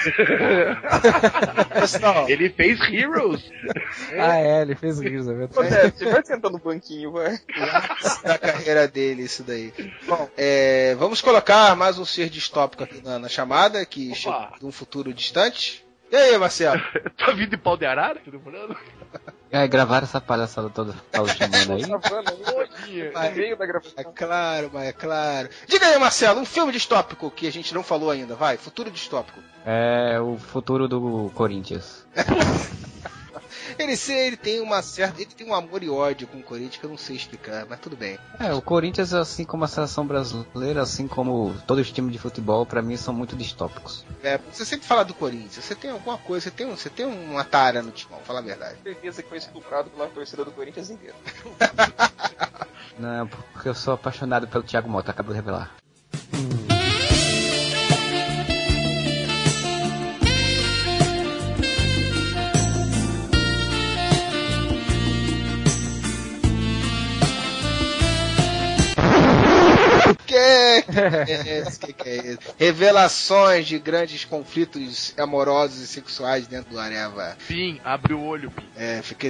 Ele fez Heroes. Ah, é, ele fez Heroes, é Ô, verdade. Zé, você vai sentar no banquinho, vai. Da carreira dele, isso daí. Bom, é, vamos colocar mais um ser distópico aqui na, na chamada, que Opa. chega de um futuro distante. E aí, Marcelo? Tá vindo de pau de arara? Tá demorando? É, gravaram essa palhaçada toda que tá chamando aí. No meio da gravação. É claro, mas é claro. Diga aí, Marcelo, um filme distópico que a gente não falou ainda, vai, futuro distópico. É o futuro do Corinthians. Ele, ele tem uma certa. Ele tem um amor e ódio com o Corinthians que eu não sei explicar, mas tudo bem. É, o Corinthians, assim como a seleção brasileira, assim como todos os times de futebol, pra mim são muito distópicos. É, você sempre fala do Corinthians, você tem alguma coisa, você tem, um, você tem uma tara no timão, fala a verdade. Certeza que foi estuprado pela torcida do Corinthians inteira. Não, porque eu sou apaixonado pelo Thiago Mota, acabou de revelar. Que que é isso? Que que é isso? Revelações de grandes conflitos amorosos e sexuais dentro do Areva. Pim, abre o olho, Pim. É, fiquei.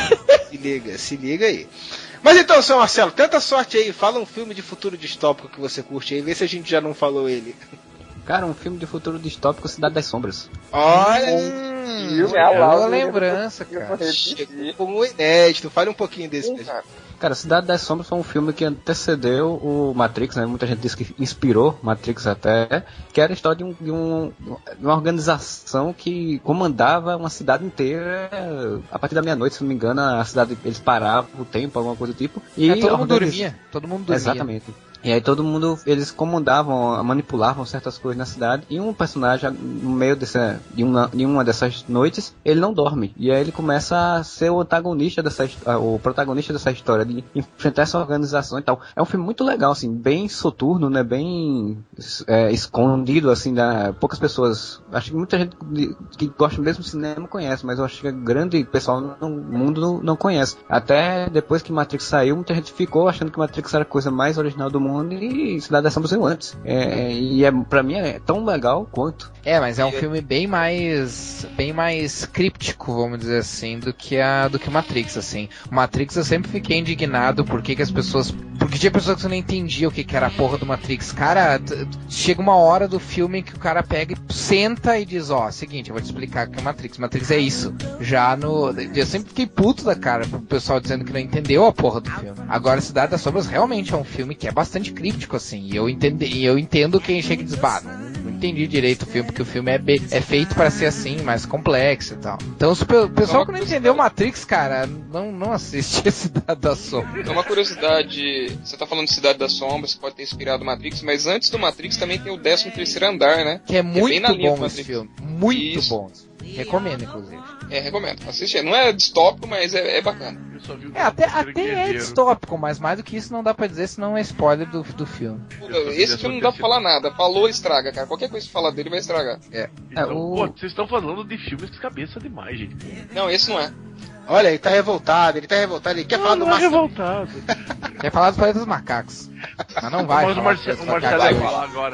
Se liga, se liga aí. Mas então, seu Marcelo, tenta sorte aí, fala um filme de futuro distópico que você curte aí, vê se a gente já não falou ele. Cara, um filme de futuro distópico, Cidade das Sombras. Olha! Hum, Boa lembrança, cara. Como um inédito, fale um pouquinho desse. Sim, cara. Cara, Cidade das Sombras foi um filme que antecedeu o Matrix, né? Muita gente diz que inspirou Matrix até, que era a história de, um, de, um, de uma organização que comandava uma cidade inteira a partir da meia-noite, se não me engano, a cidade, eles paravam o tempo, alguma coisa do tipo. E É, todo mundo organiz... dormia, todo mundo dormia. Exatamente. E aí todo mundo, eles comandavam, manipulavam certas coisas na cidade, e um personagem, no meio desse, de, uma, de uma dessas noites, ele não dorme. E aí ele começa a ser o antagonista dessa, o protagonista dessa história, de enfrentar essa organização e tal. É um filme muito legal, assim, bem soturno, né, bem é, escondido, assim, da, poucas pessoas, acho que muita gente que gosta mesmo de cinema conhece, mas eu acho que a grande pessoal no mundo não, não conhece. Até depois que Matrix saiu, muita gente ficou achando que Matrix era a coisa mais original do mundo, e Cidade das Sombras veio antes. É, e é, pra mim é tão legal quanto. É, mas é um filme bem mais bem mais críptico, vamos dizer assim, do que a do que Matrix, assim. O Matrix eu sempre fiquei indignado porque que as pessoas, porque tinha pessoas que não entendiam o que, que era a porra do Matrix. Cara, t- chega uma hora do filme que o cara pega e senta e diz, ó, oh, seguinte, eu vou te explicar o que é Matrix. Matrix é isso. Já no, eu sempre fiquei puto da cara pro pessoal dizendo que não entendeu a porra do filme. Agora Cidade das Sombras realmente é um filme que é bastante críptico, assim, e eu, entende, e eu entendo quem chega e diz, bah, não, não entendi direito o filme, porque o filme é, be, é feito para ser assim, mais complexo e tal. Então, se o pessoal que não entendeu Matrix, cara, não, não assiste a Cidade das Sombras. É uma curiosidade, você tá falando de Cidade das Sombras, que pode ter inspirado Matrix, mas antes do Matrix também tem o décimo terceiro Andar, né? Que é muito que é bom esse filme, muito Isso. bom. Recomendo, inclusive. É, recomendo. Assiste. Não é distópico, mas é, é bacana. É, até, até é distópico, mas mais do que isso não dá pra dizer, senão é spoiler do, do filme. Puta, esse filme não dá pra falar nada. Falou, estraga, cara. Qualquer coisa que falar dele vai estragar. É. Então, é o... pô, vocês estão falando de filmes de cabeça demais, gente. Não, esse não é. Olha, ele tá revoltado, ele tá revoltado, ele quer não, falar não do é Marcelo. revoltado. Quer falar dos Planetas dos Macacos. Mas não vai. Mas o Marcelo, o Marcelo vai falar agora.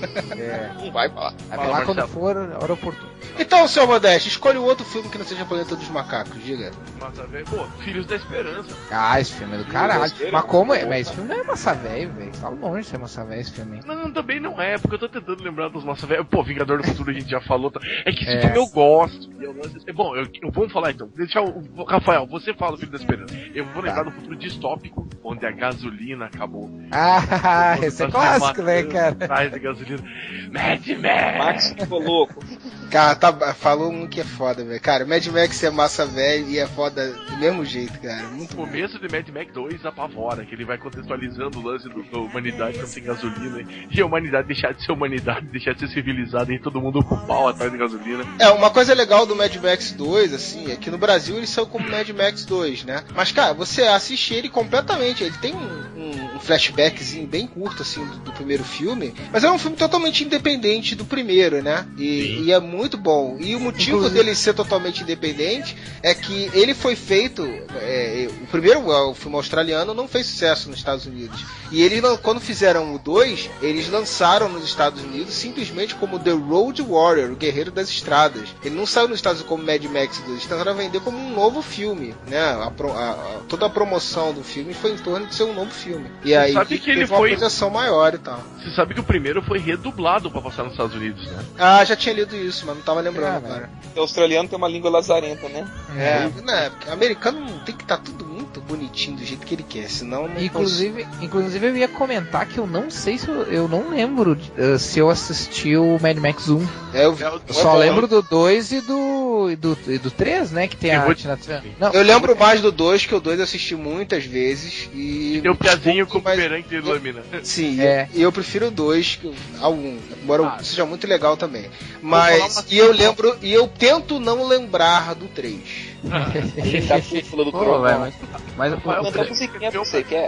É. Não vai falar. Vai Fala, falar quando Marcelo. for a hora oportuna. Então, seu Modeste, escolha um outro filme que não seja Planeta dos Macacos, diga. Massa velho. Pô, Filhos da Esperança. Ah, esse filme é do caralho. Mas como é? Mas esse filme não é massa velho, velho. Tá longe de ser massa velho esse filme. Não, também não é, porque eu tô tentando lembrar dos Massa velho. Pô, Vingador do Futuro a gente já falou. Tá? É que esse É. filme eu gosto. Eu, é bom, eu, eu, vamos falar então. Deixa o Rafael, você fala Filho da Esperança. Eu vou lembrar do futuro distópico, onde a gasolina acabou. Ah, esse é clássico, né, cara? Atrás de gasolina. Mad Max! Max ficou louco. Cara, tá, falou um que é foda, velho. Cara, Mad Max é massa velho e é foda do mesmo jeito, cara. Muito O começo de Mad Max dois apavora, que ele vai contextualizando o lance do- da humanidade não tem gasolina, e a humanidade deixar de ser humanidade, deixar de ser civilizada e todo mundo com pau atrás de gasolina. É, uma coisa legal do Mad Max dois, assim, é que no Brasil eles são como Mad Max dois, né? Mas, cara, você assiste ele completamente. Ele tem um, um, um flashbackzinho bem curto, assim, do, do primeiro filme. Mas é um filme totalmente independente do primeiro, né? E, e é muito bom. E o motivo Inclusive- dele ser totalmente independente é que ele foi feito... é, o primeiro, o filme australiano, não fez sucesso nos Estados Unidos. E eles, não- quando fizeram o dois, eles lançaram nos Estados Unidos simplesmente como The Road Warrior, o Guerreiro das Estradas. Ele não saiu nos Estados Unidos como Mad Max dois, eles tentaram vender como um novo filme, né? A pro- a- a- toda a promoção do filme foi em torno de ser um novo filme. E aí sabe que ele teve uma foi- projeção maior e tal. Você sabe que o primeiro foi redublado pra passar nos Estados Unidos, né? Ah, já tinha lido isso, mas não tava lembrando, Ah, cara. O australiano tem uma língua lazarenta, né? É, né? Porque americano não tem que estar tudo muito bonitinho do jeito que ele quer, senão não Inclusive, inclusive eu ia comentar que eu não sei se eu, eu não lembro uh, se eu assisti o Mad Max um. É, eu, vi- É o- Eu só bom, lembro do dois e do e do, e do três, né, que tem Eu a vou- Tina Turner. Não, eu lembro mais do dois, que o dois eu assisti muitas vezes e... Tem o piazinho com o mas- bumerangue de lâmina. Sim, É. e eu prefiro o dois ao um, embora Ah. seja muito legal também. falar Mas, uma e eu coisa. lembro, e eu tento não lembrar do três. Ele tá cúpula do Pô, trovão. velho, mas, mas o- Rafael, o- Cantar a musiquinha pra você, quer?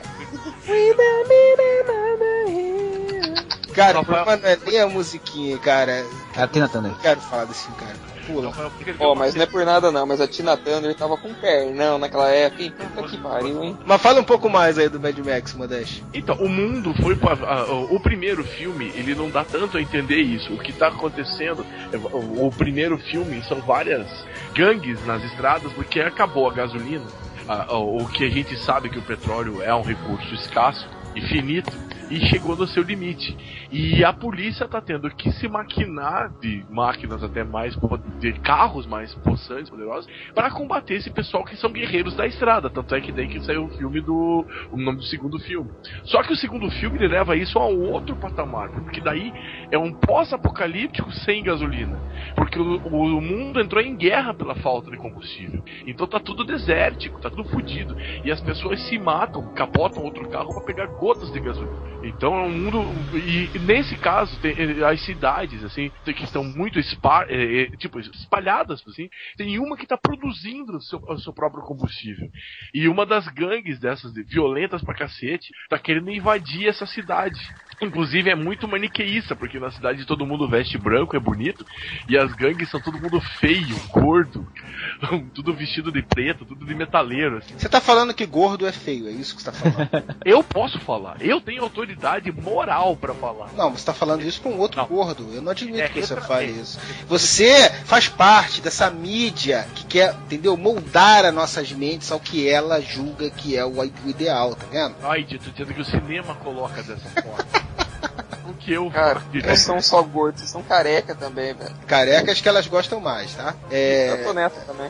Cara, o Rafael- problema não é nem a musiquinha, cara. é a Tina Turner. Não quero falar desse cara. Pula. Rafael, por que ele Ó, tem mas uma- não é por nada não, mas a Tina Turner tava com pernão naquela época, hein? Puta que pariu, hein? Mas fala um pouco mais aí do Mad Max, Modeste. Então, o mundo foi pra, a- a- o primeiro filme, ele não dá tanto a entender isso. O que tá acontecendo, é, o, o primeiro filme são várias gangues nas estradas porque acabou a gasolina. A- a- o que a gente sabe que o petróleo é um recurso escasso e finito e chegou no seu limite. E a polícia tá tendo que se maquinar de máquinas até mais po- de carros mais possantes, poderosos, para combater esse pessoal que são guerreiros da estrada. Tanto é que daí que saiu o filme do o nome do segundo filme. Só que o segundo filme ele leva isso a um outro patamar, porque daí é um pós-apocalíptico sem gasolina, porque o, o mundo entrou em guerra pela falta de combustível. Então tá tudo desértico, tá tudo fodido e as pessoas se matam, capotam outro carro para pegar gotas de gasolina. Então é um mundo e nesse caso tem eh, as cidades assim tem- que estão muito espar, eh, eh, tipo espalhadas assim, tem uma que está produzindo o seu, o seu próprio combustível e uma das gangues dessas de- violentas pra cacete tá querendo invadir essa cidade. Inclusive é muito maniqueísta, porque na cidade todo mundo veste branco, é bonito, e as gangues são todo mundo feio, gordo, tudo vestido de preto, tudo de metaleiro, assim. Você tá falando que gordo é feio, é isso que você tá falando? Eu posso falar, eu tenho autoridade moral pra falar. Não, você tá falando isso pra um outro Não. gordo. Eu não admito É, que você retra- fale é. isso. Você faz parte dessa mídia que quer, entendeu, moldar as nossas mentes ao que ela julga que é o o ideal, tá vendo? Ai, eu tô dizendo que o cinema coloca dessa forma. O que eu Cara, diria. não são só gordos, vocês são careca também, velho. Carecas que elas gostam mais, tá? Eu tô É... nessa também.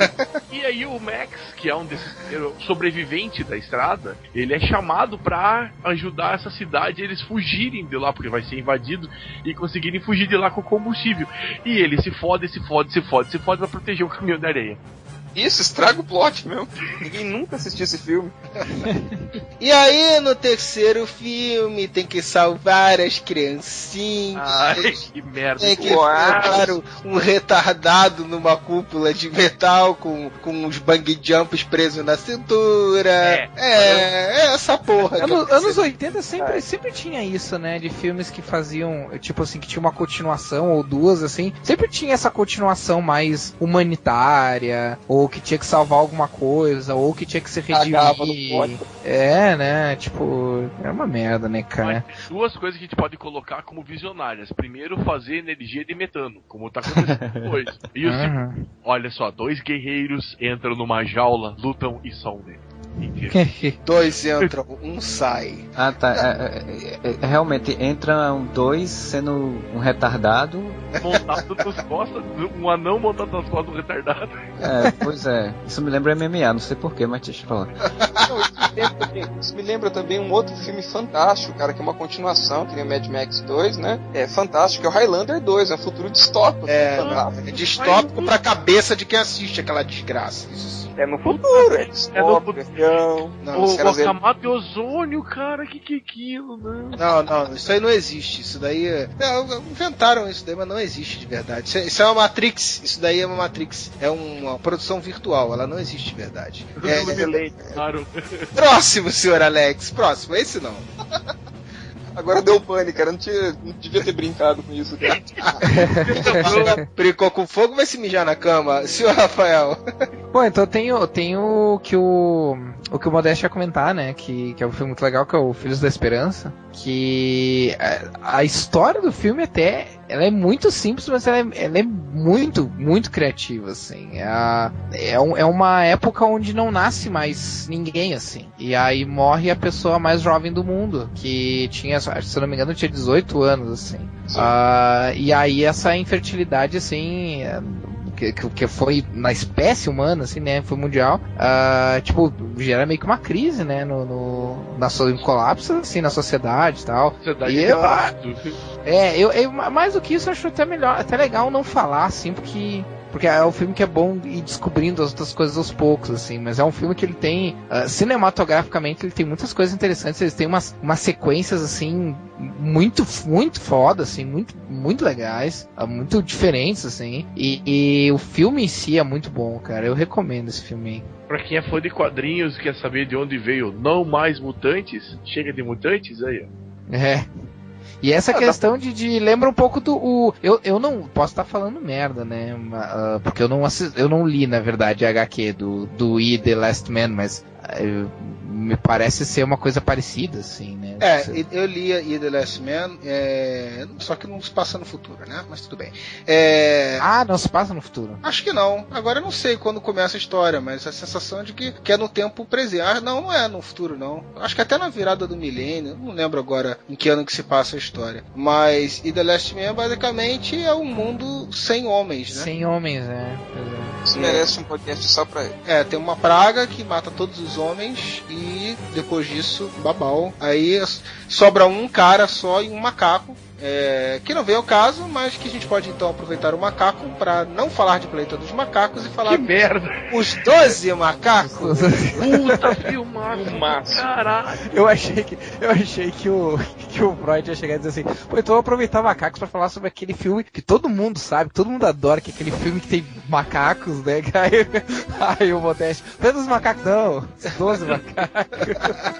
E aí o Max, que é um desses sobrevivente da estrada, ele é chamado pra ajudar essa cidade a eles fugirem de lá, porque vai ser invadido, e conseguirem fugir de lá com combustível. E ele se fode, se fode, se fode, se fode pra proteger o caminhão de areia. Isso, estraga o plot mesmo. Ninguém nunca assistiu esse filme. E aí, no terceiro filme, tem que salvar as criancinhas. Ai, que merda. Tem que Uau. enfrentar um- um retardado numa cúpula de metal com, com uns bang jumps presos na cintura. É. É, é essa porra. que Anos, eu- anos oitenta sempre, sempre tinha isso, né? De filmes que faziam, tipo assim, que tinha uma continuação ou duas, assim. Sempre tinha essa continuação mais humanitária, ou que tinha que salvar alguma coisa, ou que tinha que se Cagava no redimir. pote. É, né? Tipo, é uma merda, né, cara? Mas tem duas coisas que a gente pode colocar como visionárias. Primeiro, fazer energia de metano, como tá acontecendo hoje. E o segundo, Uhum. olha só, dois guerreiros entram numa jaula, lutam e somem. Dois entram, um sai. Ah, tá. É, é, é, realmente entram dois sendo um retardado. Montado nas costas, um anão montado nas costas do retardado. É, pois é. Isso me lembra M M A, não sei porquê, mas deixa eu falar. Não, isso, me lembra também, isso me lembra também um outro filme fantástico, cara, que é uma continuação, que é Mad Max dois, né? É fantástico, é o Highlander dois, é um futuro distópico. É, fantástico. é distópico pra cabeça de quem assiste aquela desgraça. Isso sim. É no futuro, é distópico, é no... Não, o os caras o camada de ozônio, cara, que que é aquilo, né? Não, não, isso aí não existe. Isso daí é... Não, inventaram isso daí, mas não existe de verdade. Isso é, isso é uma Matrix. Isso daí é uma Matrix. É uma produção virtual, ela não existe de verdade. É, é, é... Claro. Próximo, senhor Alex. Próximo, esse não. Agora deu pânico, cara. Não, tinha, não devia ter brincado com isso, cara. Brincou com fogo, vai se mijar na cama. Senhor Rafael. Bom, então tem o, tem o que o, o que o Modeste ia comentar, né? Que, que é um filme muito legal, que é o Filhos da Esperança. Que a, a história do filme até ela é muito simples, mas ela é, ela é muito, muito criativa, assim. É, a, é, um, é uma época onde não nasce mais ninguém, assim. E aí morre a pessoa mais jovem do mundo, que tinha, se eu não me engano, tinha dezoito anos, assim. Uh, e aí essa infertilidade, assim... Que, que foi na espécie humana, assim, né, foi mundial, uh, tipo, gera meio que uma crise, né, no, no, na sua, um colapso, assim, na sociedade e tal. Sociedade e eu, é, eu, eu, mais do que isso, eu acho até melhor, até legal não falar, assim, porque... Porque é um filme que é bom ir descobrindo as outras coisas aos poucos, assim. Mas é um filme que ele tem... Uh, cinematograficamente, ele tem muitas coisas interessantes. Eles têm umas, umas sequências, assim... Muito, muito foda, assim. Muito, muito legais. Uh, muito diferentes, assim. E, e o filme em si é muito bom, cara. Eu recomendo esse filme aí. Pra quem é fã de quadrinhos e quer saber de onde veio Não Mais Mutantes, chega de mutantes, aí, ó. É... E essa ah, questão de, de... Lembra um pouco do... O, eu, eu não... Posso estar falando merda, né? Uh, porque eu não, assisti, eu não li, na verdade, a H Q do, do E! The Last Man, mas... Uh, me parece ser uma coisa parecida, assim, né? É, eu li E! The Last Man, é... só que não se passa no futuro, né? Mas tudo bem. É... Ah, não se passa no futuro? Acho que não. Agora eu não sei quando começa a história, mas a sensação de que, que é no tempo presente. Ah, não, não é no futuro, não. Acho que até na virada do milênio, não lembro agora em que ano que se passa a história. Mas E! The Last Man, basicamente, é um mundo sem homens, né? Sem homens, né? Isso merece um podcast só pra ele. É, tem uma praga que mata todos os homens e depois disso, babau. Aí sobra um cara só e um macaco. É, que não veio ao caso, mas que a gente pode então aproveitar o macaco para não falar de Planeta dos Macacos e falar que merda! Os doze macacos. Puta filmaço, caralho! Eu achei que eu achei que o que o Freud ia chegar e dizer assim: pô, então eu vou aproveitar macacos para falar sobre aquele filme que todo mundo sabe, todo mundo adora, que é aquele filme que tem macacos, né? Aí, aí o Modeste, não é dos macacos não, doze macacos.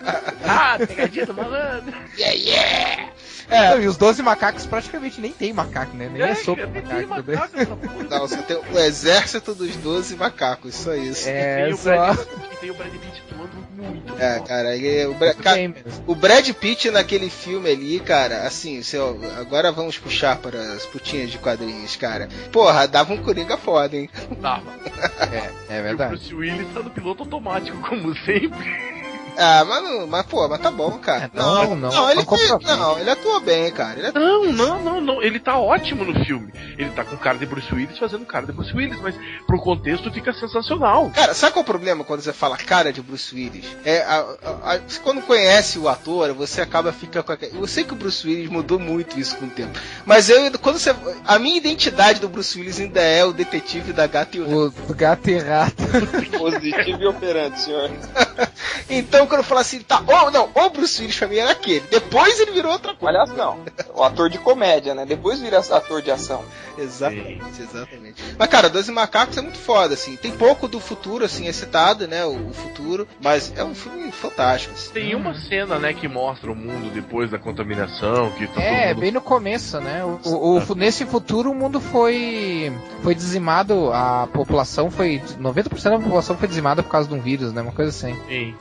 Ah, pegadinha do malandro! Yeah, yeah! É. Não, e os doze macacos praticamente nem tem macaco, né? Nem é, é sobre macaco. macaco né? Não, você tem o exército dos doze macacos, só isso. É, tem, só... o Brad, tem o Brad Pitt atuando muito. É, cara, ele, o, Bra... Ca... o Brad Pitt naquele filme ali, cara, assim, se eu... agora vamos puxar para as putinhas de quadrinhos, cara. Porra, dava um coringa foda, hein? Dava. É, é verdade. E o Bruce Willis tá no piloto automático, como sempre. Ah, mas, não, mas pô, mas tá bom, cara. Não, não, não. Não, ele, não, não, ele atua bem, cara. Ele atua... Não, não, não, não. Ele tá ótimo no filme. Ele tá com cara de Bruce Willis fazendo cara de Bruce Willis, mas pro contexto fica sensacional. Cara, sabe qual é o problema quando você fala cara de Bruce Willis? É, a, a, a, você quando conhece o ator, você acaba ficando com aquele... Eu sei que o Bruce Willis mudou muito isso com o tempo. Mas eu, quando você... A minha identidade do Bruce Willis ainda é o detetive da Gata e o Rato. O Gato e Rato. Positivo e operante, senhor. Então, quando eu falo assim, tá, ou não, o Bruce Willis pra mim era aquele. Depois ele virou outra coisa. Aliás, não. O ator de comédia, né? Depois vira ator de ação. Exatamente, Sim. exatamente. Mas, cara, doze Macacos é muito foda, assim. Tem pouco do futuro, assim, é citado, né? O, o futuro. Mas é um filme fantástico. Assim. Tem uma cena, né, que mostra o mundo depois da contaminação. Que tá é, mundo... bem no começo, né? O, o, o, nesse futuro o mundo foi, foi dizimado, a população foi. noventa por cento da população foi dizimada por causa de um vírus, né? Uma coisa assim. Sim. Sim,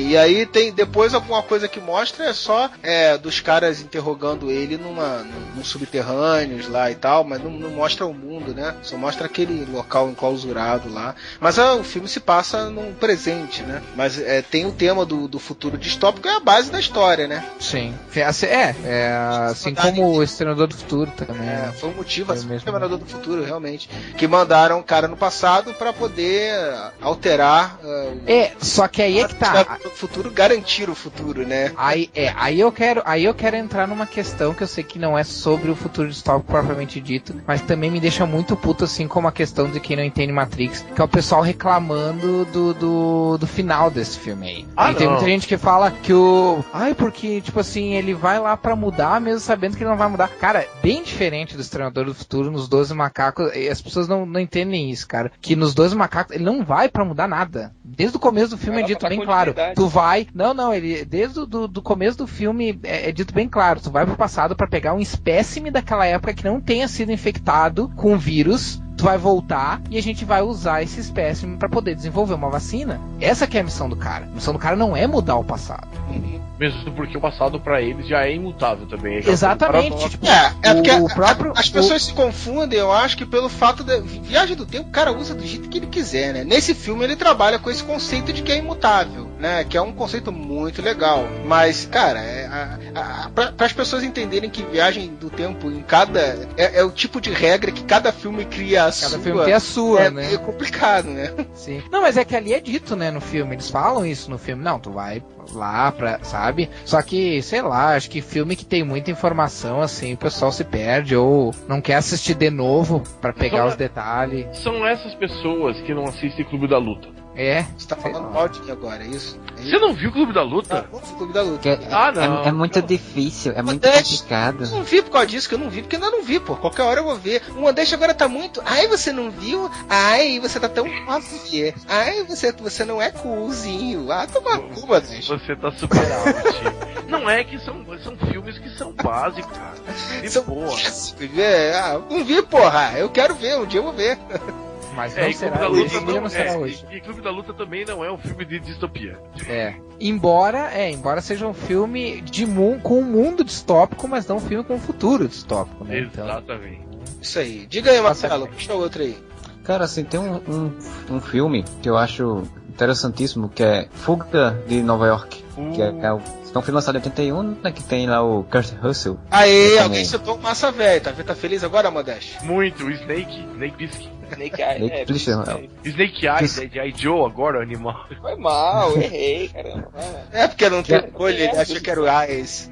E aí tem depois alguma coisa que mostra é só é, dos caras interrogando ele numa, num, num subterrâneos lá e tal, mas não, não mostra o mundo, né? Só mostra aquele local enclausurado lá. Mas ah, o filme se passa no presente, né? Mas é, tem o tema do, do futuro distópico, que é a base da história, né? Sim. É, é assim como o Exterminador do Futuro também. É, foi o motivo, assim, mesmo. o Exterminador do Futuro, realmente. Que mandaram o cara no passado pra poder alterar. Uh, é, só que aí é que tá. O futuro, garantir o futuro, né? Aí, é, aí eu quero, aí eu quero entrar numa questão que eu sei que não é sobre o futuro distópico propriamente dito, mas também me deixa muito puto, assim, como a questão de quem não entende Matrix, que é o pessoal reclamando do, do, do final desse filme aí. Ah, e tem muita gente que fala que o... Ai, porque, tipo assim, ele vai lá pra mudar, mesmo sabendo que ele não vai mudar. Cara, bem diferente do Exterminador do Futuro, nos doze Macacos, as pessoas não, não entendem isso, cara. Que nos doze Macacos, ele não vai pra mudar nada. Desde o começo do filme é dito bem claro. Tu vai... Não, não, ele... Desde o do, do começo do filme é, é dito bem claro. Tu vai pro passado pra pegar um espécime daquela época que não tenha sido infectado com o vírus. Tu vai voltar e a gente vai usar esse espécime pra poder desenvolver uma vacina. Essa que é a missão do cara. A missão do cara não é mudar o passado. Mesmo porque o passado pra eles já é imutável também. É Exatamente. Tipo, é, é porque o próprio, as pessoas o... se confundem, eu acho, que pelo fato de viagem do tempo, o cara usa do jeito que ele quiser, né? Nesse filme ele trabalha com esse conceito de que é imutável, né? Que é um conceito muito legal. Mas, cara, é, para as pessoas entenderem que viagem do tempo em cada é, é o tipo de regra que cada filme cria a cada sua. filme tem a sua, é, né? É complicado, né? Sim. Não, mas é que ali é dito, né, no filme. Eles falam isso no filme. Não, tu vai lá pra, sabe? Só que, sei lá, acho que filme que tem muita informação, assim, o pessoal se perde ou não quer assistir de novo pra pegar são, os detalhes. São essas pessoas que não assistem Clube da Luta. É. Você tá falando mal de mim agora, é isso? É Você não viu Clube da Luta? Não, não Clube da Luta. É, ah, não. É, é muito não. difícil, é Uma muito dez, complicado. Eu não vi por causa disso, que eu não vi, porque eu ainda não vi, pô. Qualquer hora eu vou ver. O Modeste agora tá muito. Ai, você não viu? Ai, você tá tão fácil. Ai, você, você não é coolzinho. Ah, toma cu, Modeste. Você tá super out. Não é que são, são filmes que são básicos, cara. De São boa. básicos, é, ah, não vi, porra. Eu quero ver, um dia eu vou ver. Mas não É, e será Clube da hoje. Luta não, não será é, hoje. E, e Clube da Luta também não é um filme de distopia. É. Embora, é, embora seja um filme de mu- com um mundo distópico, mas não um filme com um futuro distópico, né? Exatamente. Então, Isso aí. Diga aí, Marcelo, puxa o outro aí. Cara, assim, tem um, um, um filme que eu acho interessantíssimo, que é Fuga de Nova York. Uh. Que é, é, o, é um filme lançado em oitenta e um, né, que tem lá o Kurt Russell. Aê, alguém citou o Massa Velho. Tá, tá feliz agora, Modeste? Muito. O Snake, Snake Plissken. Snake Eye, Snake é, Plissken, é, Snake Eyes, é de I. Joe agora, o animal. Foi mal, errei, caramba. É porque não tem É. olho, ele acha que era o Eyes.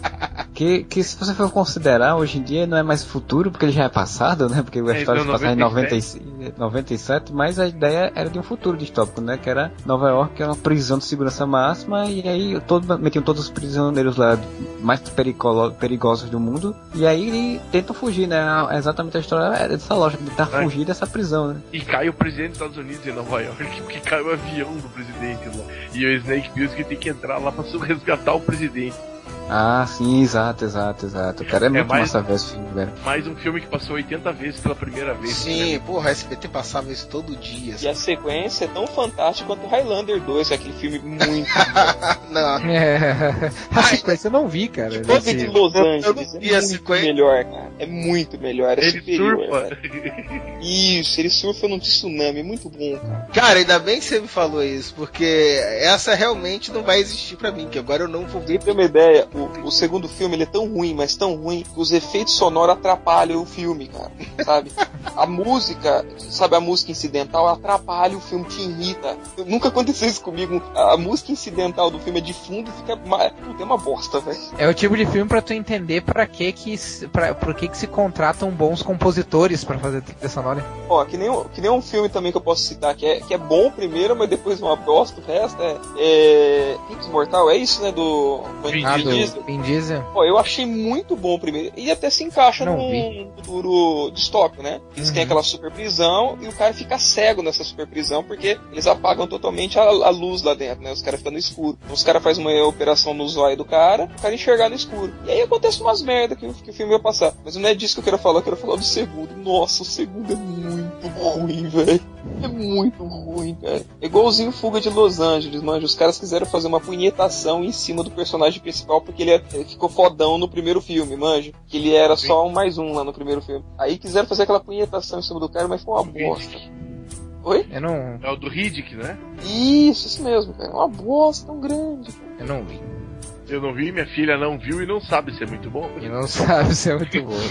Que, que se você for considerar, hoje em dia não é mais futuro, porque ele já é passado, né? Porque a É, história se então, passa em noventa e noventa, noventa e sete, mas a ideia era de um futuro distópico, né? Que era Nova York, que era uma prisão de segurança máxima, e aí todo, metiam todos os prisioneiros lá mais pericolo, perigosos do mundo, e aí tentam fugir, né? Exatamente a história é dessa lógica, de tentar É. fugir dessa prisão, né? E cai o presidente dos Estados Unidos em Nova York, porque cai o avião do presidente lá. E o Snake Plissken tem que entrar lá pra resgatar o presidente. Ah, sim, exato, exato, exato. Cara, é, muito mais- massa ver esse filme, velho. Mais um filme que passou oitenta vezes pela primeira vez. Sim, porra, a S B T passava isso todo dia. E a sequência é tão fantástica quanto Highlander dois, que é aquele filme muito Não. é. A sequência eu não vi, cara. bom. Esse- de Los eu não Angeles vi é a muito sequência. melhor, cara. É muito melhor, é Ele superior. surfa. Cara. Isso, ele surfa num tsunami, muito bom, cara. Cara, ainda bem que você me falou isso, porque essa realmente não vai existir pra mim, que agora eu não vou Pra você ver. ter uma ideia, o, o segundo filme ele é tão ruim, mas tão ruim, que os efeitos sonoros atrapalham o filme, cara. Sabe? A música, sabe, a música incidental atrapalha o filme, te irrita. Eu, nunca aconteceu isso comigo. A música incidental do filme é de fundo e fica. Puta, é uma bosta, velho. É o tipo de filme pra tu entender pra que que, se- pra, por que que se contratam bons compositores pra fazer trilha sonora. Ó, que nem, um- que nem um filme também que eu posso citar, que é, que é bom primeiro, mas depois uma bosta, o resto é. É. Pix Mortal, é isso, né? Do. Vin Ah, Diesel. do Vin Diesel. Pô, eu achei muito bom o primeiro. E até se encaixa Não num vi. futuro distópico, né? Eles Uhum. têm aquela super prisão e o cara fica cego nessa super prisão porque eles apagam totalmente a, a luz lá dentro, né? Os caras ficam no escuro. Então, os caras fazem uma operação no zóio do cara, o cara enxergar no escuro. E aí acontece umas merda que, o- que o filme vai passar. Mas não é disso que eu quero falar, eu quero falar do segundo. Nossa, o segundo é muito ruim, velho. É muito ruim, cara. É igualzinho Fuga de Los Angeles, mano. Os caras quiseram fazer uma punhetação em cima do personagem principal porque ele, é, ele ficou fodão no primeiro filme, manja. Que ele era só um mais um lá no primeiro filme. Aí quiseram fazer aquela punhetação em cima do cara, mas foi uma bosta. Oi? Eu não... É o do Riddick, né? Isso, isso mesmo, cara. É uma bosta tão grande, cara. Eu não vi. Eu não vi, minha filha não viu e não sabe se é muito bom. E não sabe se é muito bom.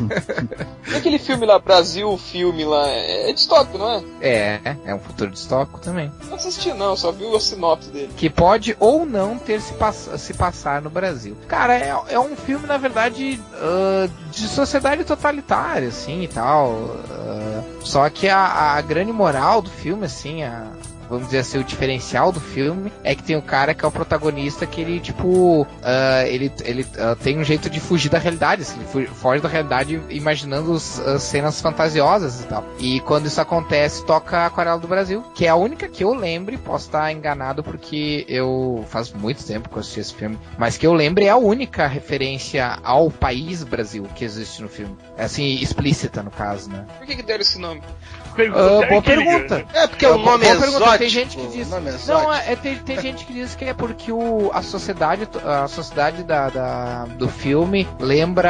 E aquele filme lá, Brasil, filme lá, é distópico, não é? É, é um futuro distópico também. Não assisti não, só vi a sinopse dele. Que pode ou não ter se, pass- se passar no Brasil. Cara, é, é um filme, na verdade, uh, de sociedade totalitária, assim, e tal. Uh, só que a, a grande moral do filme, assim, a... vamos dizer assim, o diferencial do filme é que tem o cara que é o protagonista que ele, tipo, uh, ele, ele uh, tem um jeito de fugir da realidade, assim, ele foge da realidade imaginando os, as cenas fantasiosas e tal. E quando isso acontece, toca a Aquarela do Brasil, que é a única que eu lembre, posso estar enganado porque eu faz muito tempo que eu assisti esse filme, mas que eu lembre é a única referência ao país Brasil que existe no filme. É assim, explícita no caso, né? Por que que deram esse nome? Uh, boa pergunta. É porque o nome é exótico. Tem gente que diz, é não, é, tem, tem gente que diz que é porque o, a sociedade, a sociedade da, da, do filme lembra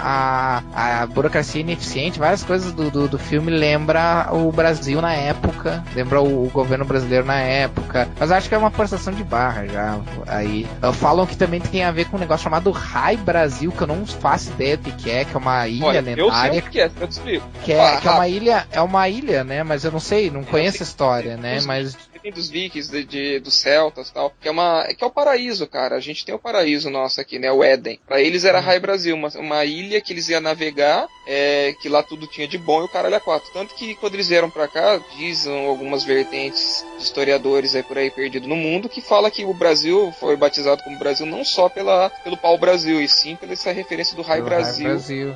a, a burocracia ineficiente, várias coisas do, do, do filme lembra o Brasil na época, lembra o, o governo brasileiro na época, mas acho que é uma forçação de barra já. Aí falam que também tem a ver com um negócio chamado Rai Brasil, que eu não faço ideia do que é, que é uma ilha Olha, lendária. eu sei o que é, eu te explico. Que é, que é uma ilha, é uma ilha, né? Mas eu não sei, não conheço a história, né? Dos, Mas tem dos vikings, de, de, dos celtas e tal, que é, uma, que é o paraíso, cara. A gente tem o paraíso nosso aqui, né? O Éden. Pra eles era Rai Brasil, uma, uma ilha que eles iam navegar, é, que lá tudo tinha de bom e o caralho é quatro. Tanto que quando eles vieram pra cá, dizem algumas vertentes de historiadores aí por aí perdidos no mundo, que fala que o Brasil foi batizado como Brasil não só pela, pelo pau Brasil, e sim pela essa referência do Rai Brasil. Rai Brasil.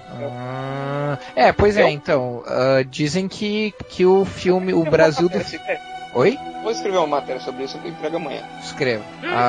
Ah, é, pois é, então, uh, dizem que, que o filme, o Brasil do... Oi? Vou escrever uma matéria sobre isso, eu entrego amanhã. Escreva.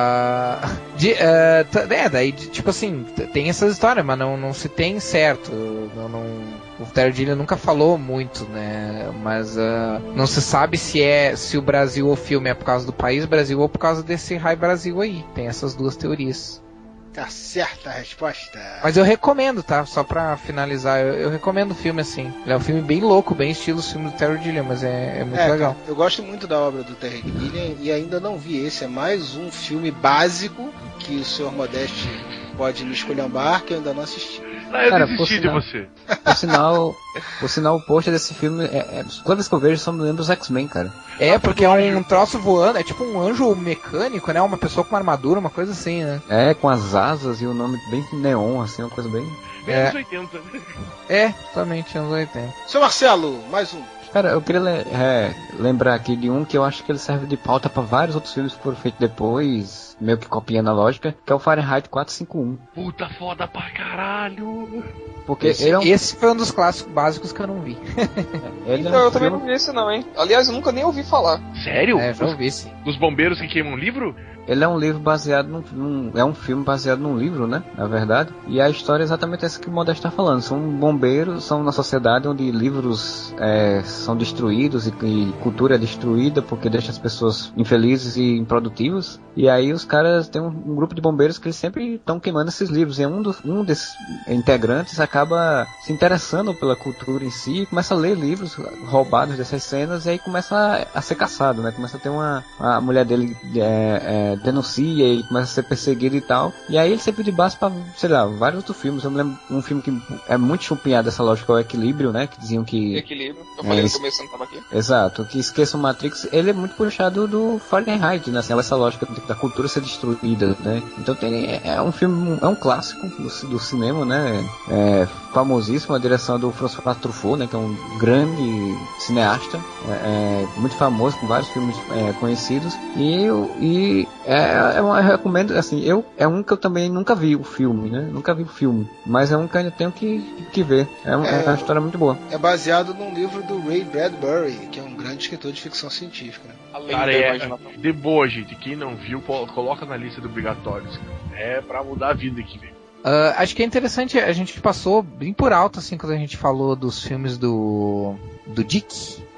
Uh, de, uh, t- é, daí, tipo assim, t- tem essas histórias, mas não, não se tem certo. Não, não, o Terry Gilliam nunca falou muito, né? Mas uh, não se sabe se é se o Brasil ou o filme é por causa do país Brasil ou por causa desse Rai Brasil aí. Tem essas duas teorias. Tá certa a resposta. Mas eu recomendo, tá? Só pra finalizar, eu, eu recomendo o filme assim. Ele é um filme bem louco, bem estilo o filme do Terry Gilliam, mas é, é muito é, legal. Cara, eu gosto muito da obra do Terry Gilliam e ainda não vi esse. É mais um filme básico que o senhor Modeste pode me esculhambar, que eu ainda não assisti. Não, eu Cara, desisti de sinal, você. Por sinal, por sinal, o pôster desse filme, é, é, toda vez que eu vejo, só me lembra os X-Men, cara. É, porque é um troço voando, é tipo um anjo mecânico, né? Uma pessoa com uma armadura, uma coisa assim, né? É, com as asas e o nome bem neon, assim, uma coisa bem... Bem É. anos oitenta. É, totalmente, anos oitenta. Seu Marcelo, mais um. Cara, eu queria le- é, lembrar aqui de um que eu acho que ele serve de pauta pra vários outros filmes que foram feitos depois, meio que copiando a lógica, que é o Fahrenheit quatrocentos e cinquenta e um. Puta foda pra caralho. Porque Esse, ele é um, esse foi um dos clássicos básicos que eu não vi. ele é Então, um eu também filme- não vi esse não, hein? Aliás, eu nunca nem ouvi falar. Sério? É, já ouvi sim. Dos bombeiros que queimam livro? Ele é um livro baseado num, num... É um filme baseado num livro, né? Na verdade. E a história é exatamente essa que o Modesto está falando. São bombeiros, são na sociedade onde livros é, são destruídos e, e cultura é destruída porque deixa as pessoas infelizes e improdutivas. E aí os caras têm um, um grupo de bombeiros que eles sempre estão queimando esses livros. E um, dos, um desses integrantes acaba se interessando pela cultura em si e começa a ler livros roubados dessas cenas e aí começa a, a ser caçado, né? Começa a ter uma... A mulher dele... É, é, denuncia, ele começa a ser perseguido e tal. E aí ele sempre de base pra, sei lá, vários outros filmes. Eu me lembro um filme que é muito chupinhado dessa lógica, é o Equilíbrio, né? Que diziam que... Equilíbrio. Eu É falei isso. no começo, não tava aqui. Exato, que esqueçam Matrix, ele é muito puxado do Fahrenheit, né? Assim, essa lógica da cultura ser destruída, né? Então tem, é, é um filme, é um clássico do, do cinema, né? É famosíssimo, a direção do François Truffaut, né? Que é um grande cineasta, é, é, muito famoso, com vários filmes é, conhecidos. E, e é, é uma, eu recomendo, assim, eu, é um que eu também nunca vi o filme, né? Nunca vi o filme, mas é um que eu ainda tenho que, que ver. É, um, é. é uma história muito boa. É baseado num livro do Ray Bradbury, que é um grande escritor de ficção científica. Além Cara, da é, imaginação. de boa, gente. Quem não viu, po- coloca na lista de obrigatórios. É pra mudar a vida que vem. Uh, acho que é interessante, a gente passou bem por alto, assim, quando a gente falou dos filmes do, do Dick.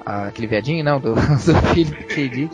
uh, aquele viadinho, não, do, do filho do K D.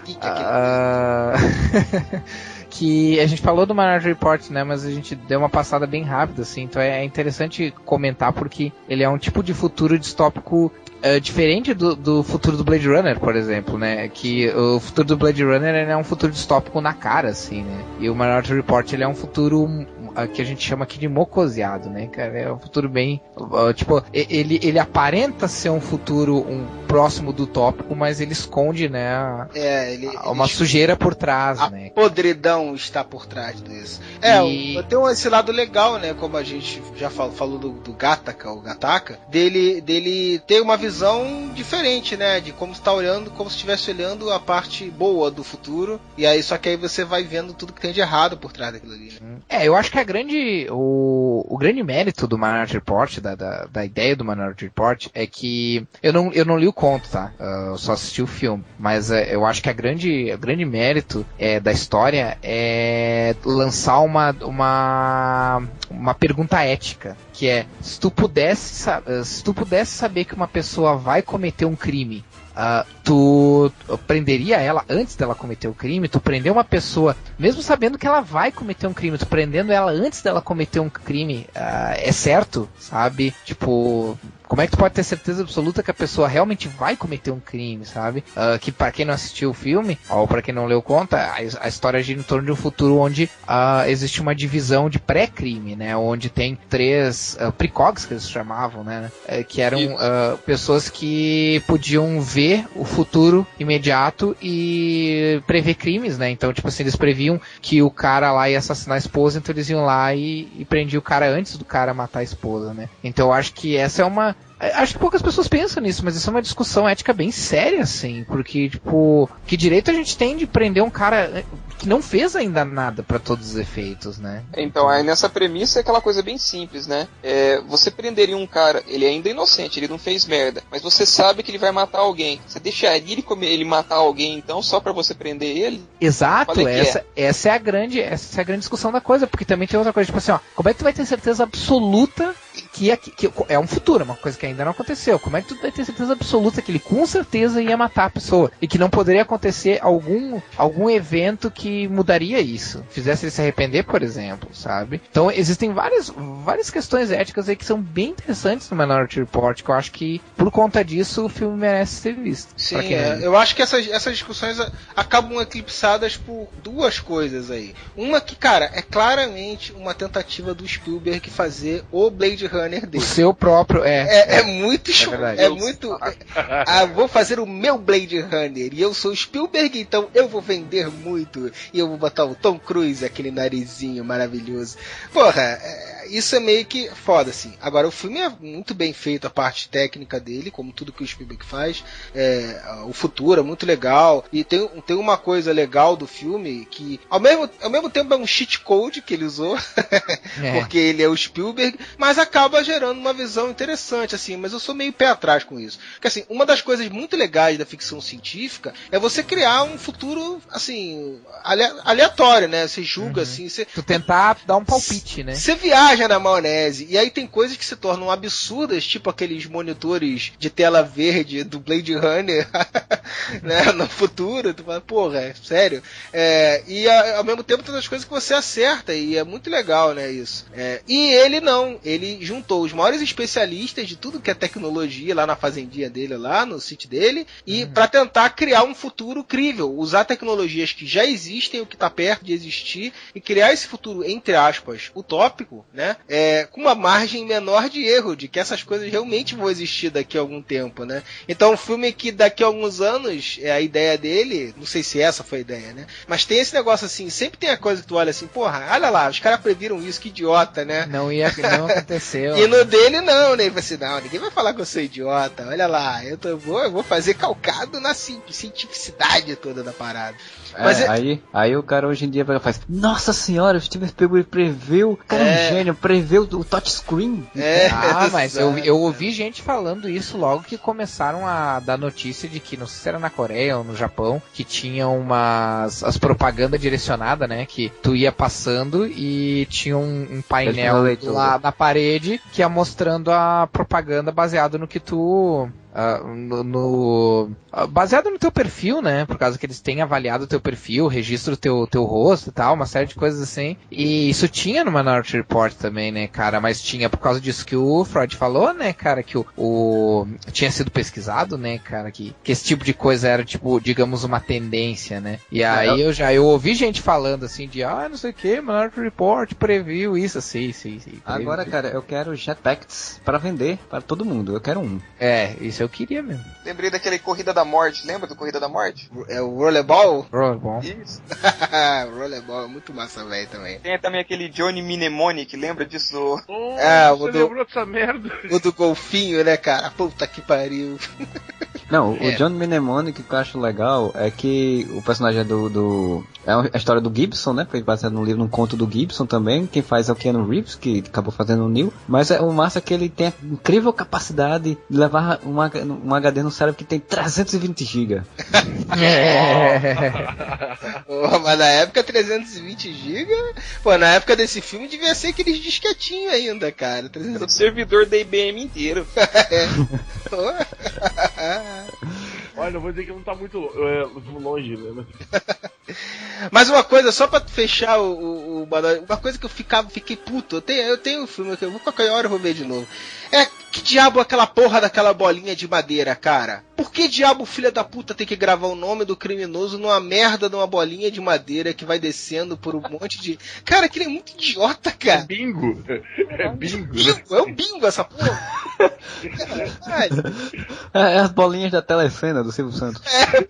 uh, que a gente falou do Minority Report, né, mas a gente deu uma passada bem rápida, assim, então é interessante comentar porque ele é um tipo de futuro distópico Uh, diferente do, do futuro do Blade Runner, por exemplo, né? Que o futuro do Blade Runner ele é um futuro distópico na cara, assim, né? E o Minority Report ele é um futuro uh, que a gente chama aqui de mocoseado, né, cara? É um futuro bem... Uh, tipo, ele, ele aparenta ser um futuro um, próximo do tópico, mas ele esconde, né? A, é, ele, uma ele sujeira por trás, a né? A podridão está por trás disso. É, e... tem esse lado legal, né? Como a gente já falou, falou do, do Gattaca, o Gattaca, dele, dele ter uma visão visão diferente, né, de como está olhando, como se estivesse olhando a parte boa do futuro, e aí só que aí você vai vendo tudo que tem de errado por trás daquilo ali, né? É, eu acho que a grande o, o grande mérito do Minority Report, da, da, da ideia do Minority Report, é que eu não, eu não li o conto, tá? Eu só assisti o filme, mas é, eu acho que a grande, o grande mérito é, da história é lançar uma, uma, uma pergunta ética, que é, se tu pudesse, se tu pudesse saber que uma pessoa vai cometer um crime, uh, tu prenderia ela antes dela cometer o crime? Tu prender uma pessoa, mesmo sabendo que ela vai cometer um crime, tu prendendo ela antes dela cometer um crime, uh, é certo, sabe? Tipo... Como é que tu pode ter certeza absoluta que a pessoa realmente vai cometer um crime, sabe? Uh, que pra quem não assistiu o filme, ou pra quem não leu conta, a, a história gira em torno de um futuro onde uh, existe uma divisão de pré-crime, né? Onde tem três uh, precogs, que eles chamavam, né? Uh, que eram uh, pessoas que podiam ver o futuro imediato e prever crimes, né? Então, tipo assim, eles previam que o cara lá ia assassinar a esposa, então eles iam lá e, e prendiam o cara antes do cara matar a esposa, né? Então eu acho que essa é uma... Acho que poucas pessoas pensam nisso, mas isso é uma discussão ética bem séria, assim, porque, tipo, que direito a gente tem de prender um cara que não fez ainda nada pra todos os efeitos, né? Então, aí nessa premissa é aquela coisa bem simples, né? É, você prenderia um cara, ele é ainda inocente, ele não fez merda, mas você sabe que ele vai matar alguém. Você deixaria ele, comer, ele matar alguém, então, só pra você prender ele? Exato, essa é. essa é a grande, essa é a grande discussão da coisa, porque também tem outra coisa, tipo assim, ó, como é que tu vai ter certeza absoluta que é, que é um futuro, uma coisa que ainda não aconteceu. Como é que tu vai ter certeza absoluta que ele com certeza ia matar a pessoa e que não poderia acontecer algum, algum evento que mudaria isso, fizesse ele se arrepender, por exemplo, sabe? Então existem várias, várias questões éticas aí que são bem interessantes no Minority Report, que eu acho que por conta disso o filme merece ser visto. Sim, é, eu acho que essas, essas discussões acabam eclipsadas por duas coisas aí. Uma que, cara, é claramente uma tentativa do Spielberg fazer o Blade Runner dele. O seu próprio, é. É, é muito... É, é muito... É, ah, vou fazer o meu Blade Runner e eu sou Spielberg, então eu vou vender muito e eu vou botar o Tom Cruise, aquele narizinho maravilhoso. Porra, é, isso é meio que foda, assim. Agora, o filme é muito bem feito, a parte técnica dele, como tudo que o Spielberg faz. É, o futuro é muito legal. E tem, tem uma coisa legal do filme que, ao mesmo, ao mesmo tempo, é um cheat code que ele usou, é. porque ele é o Spielberg, mas acaba gerando uma visão interessante, assim. Mas eu sou meio pé atrás com isso. Porque, assim, uma das coisas muito legais da ficção científica é você criar um futuro, assim, aleatório, né? Você julga, uhum. assim... Você, tu tentar dar um palpite, né? Você viaja na maionese, e aí tem coisas que se tornam absurdas, tipo aqueles monitores de tela verde do Blade Runner, né? No futuro, tu fala, porra, é sério? É, e a, ao mesmo tempo tem as coisas que você acerta, e é muito legal, né, isso. É, e ele não, ele juntou os maiores especialistas de tudo que é tecnologia lá na fazendinha dele, lá no sítio dele, e uhum. para tentar criar um futuro crível, usar tecnologias que já existem, o que está perto de existir, e criar esse futuro, entre aspas, utópico, né? É, com uma margem menor de erro, de que essas coisas realmente vão existir daqui a algum tempo, né? Então, um filme que daqui a alguns anos, é a ideia dele, não sei se essa foi a ideia, né? Mas tem esse negócio assim, sempre tem a coisa que tu olha assim, porra, olha lá, os caras previram isso, que idiota, né? Não ia, não aconteceu. E no dele não, né? Ele falou assim, não, ninguém vai falar que eu sou idiota, olha lá, eu, tô, eu, vou, eu vou fazer calcado na cientificidade toda da parada. É, Mas é... aí, aí o cara hoje em dia vai faz, nossa senhora, o Steven Spielberg preveu, o cara é um gênio, preveu o touchscreen. É, ah, mas eu, eu ouvi gente falando isso logo que começaram a dar notícia de que, não sei se era na Coreia ou no Japão, que tinha umas as propagandas direcionadas, né, que tu ia passando e tinha um, um painel lá na parede que ia mostrando a propaganda baseado no que tu uh, no, no uh, baseado no teu perfil, né? Por causa que eles têm avaliado o teu perfil, registro o teu, teu rosto e tal, uma série de coisas assim. E isso tinha no Minority Report também, né, cara? Mas tinha por causa disso que o Freud falou, né, cara? Que o, o tinha sido pesquisado, né, cara? Que, que esse tipo de coisa era, tipo, digamos, uma tendência, né? E aí eu já eu ouvi gente falando assim de, ah, não sei o que, Minority Report previu isso, sim, sim, sim. Previu. Agora, cara, eu quero jetpacks pra vender para todo mundo. Eu quero um. É, isso eu queria mesmo. Lembrei daquele Corrida da Morte, lembra do Corrida da Morte? É o Rollerball? Rollerball. Isso. Rollerball é muito massa, velho, também. Tem também aquele Johnny Mnemonic, lembra disso? Do... Oh, é, o você do... lembrou dessa merda? O do golfinho, né, cara? Puta que pariu. Não, É. o John Mnemonic, que eu acho legal é que o personagem é do, do... é a história do Gibson, né? Foi baseado num livro, num conto do Gibson também. Quem faz é o Keanu Reeves, que acabou fazendo o Neo. Mas é o massa é que ele tem a incrível capacidade de levar um, um H D no cérebro que tem trezentos e vinte gigas. Pô, mas na época trezentos e vinte gigas... Pô, na época desse filme devia ser aqueles disquetinhos ainda, cara. Era o servidor da I B M inteiro. É. Olha, eu vou dizer que não tá muito é, longe, né? Mas uma coisa, só pra fechar o, o, o uma coisa que eu ficava, fiquei puto, eu tenho, eu tenho um filme que eu vou qualquer hora eu vou ver de novo. É, que diabo aquela porra daquela bolinha de madeira, cara? Por que diabo o filho da puta tem que gravar o nome do criminoso numa merda de uma bolinha de madeira que vai descendo por um monte de... Cara, aquilo é muito idiota, cara. É bingo. É bingo. bingo é um bingo essa porra. É, é as bolinhas da telecena do Silvio Santos.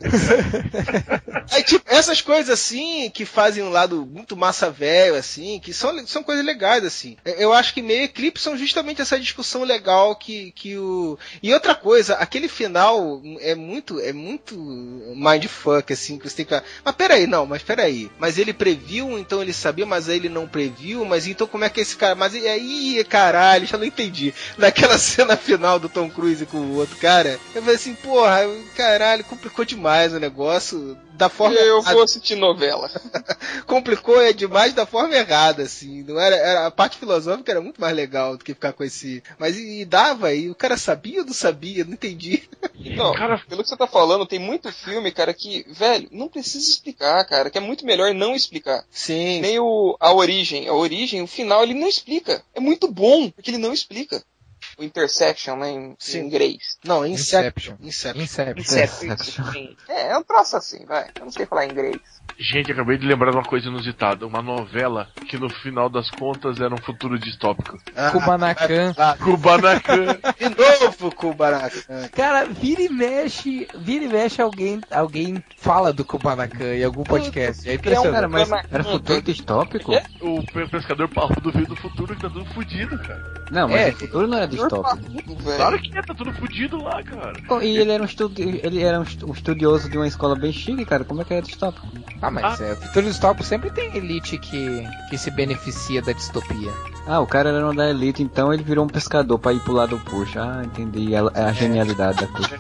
É. Aí, tipo, essas coisas assim, que fazem um lado muito massa velho, assim, que são, são coisas legais, assim. Eu acho que meio eclipsam justamente essa discussão legal que, que o... E outra coisa, aquele final é muito, é muito mindfuck, assim, que você tem que... Mas peraí, não, mas peraí. Mas ele previu, então ele sabia, mas aí ele não previu, mas então como é que esse cara... Mas aí, caralho, já não entendi. Naquela cena final do Tom Cruise com o outro cara, eu falei assim, porra, caralho, complicou demais o negócio... Da forma eu errada. vou assistir novela. Complicou é demais da forma errada, assim. Não era, era, a parte filosófica era muito mais legal do que ficar com esse... Mas e, e dava, e o cara sabia ou não sabia? Não entendi. Então, cara, pelo que você tá falando, tem muito filme, cara, que, velho, não precisa explicar, cara, que é muito melhor não explicar. Sim. Nem o, a origem. A origem, o final, ele não explica. É muito bom, porque ele não explica. O Intersection, né, em, em inglês. Não, Inception. Inception. Inception. Inception. Inception. É, é um troço assim, vai. Eu não sei falar inglês. Gente, acabei de lembrar de uma coisa inusitada. Uma novela que no final das contas era um futuro distópico. Ah, Kubanacan. Kubanacan. De novo Kubanacan. Cara, vira e mexe, vira e mexe alguém, alguém fala do Kubanacan em algum podcast. É impressionante. Cara, mas era futuro distópico? É. O pescador parrudo veio do futuro que tá tudo fudido, cara. Não, mas É. o futuro não era distópico. Claro que é, tá tudo fudido lá, cara. E ele era um, estudi ele era um estu- um estudioso de uma escola bem chique, cara. Como é que era distópico? Ah, mas é, o futuro distópico sempre tem elite que, que se beneficia da distopia. Ah, o cara era um da elite, então ele virou um pescador pra ir pro lado oposto. Ah, entendi. É a genialidade da coisa.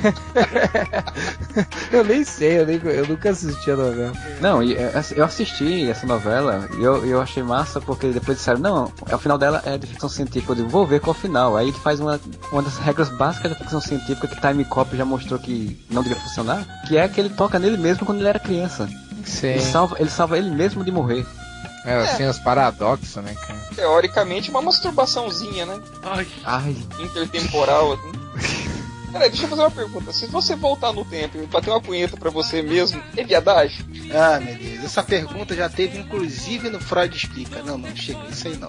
Eu nem sei, eu, nem, eu nunca assisti a novela. Não, e, é, eu assisti essa novela e eu, eu achei massa porque depois disseram, não, o final dela é de ficção científica. Eu digo, vou ver qual é o final. Aí ele faz uma, uma das regras básicas da ficção científica que Time Cop já mostrou que não devia funcionar, que é que ele toca nele mesmo quando ele era criança. Sim. Ele salva, ele salva ele mesmo de morrer. É, assim, os paradoxos, né, cara? Teoricamente, uma masturbaçãozinha, né? Ai, Ai, Intertemporal, assim. Peraí, deixa eu fazer uma pergunta. Se você voltar no tempo e bater uma punheta pra você mesmo, é viadagem? Ah, meu Deus. Essa pergunta já teve, inclusive, no Freud Explica. Não, não, chega. Isso aí não.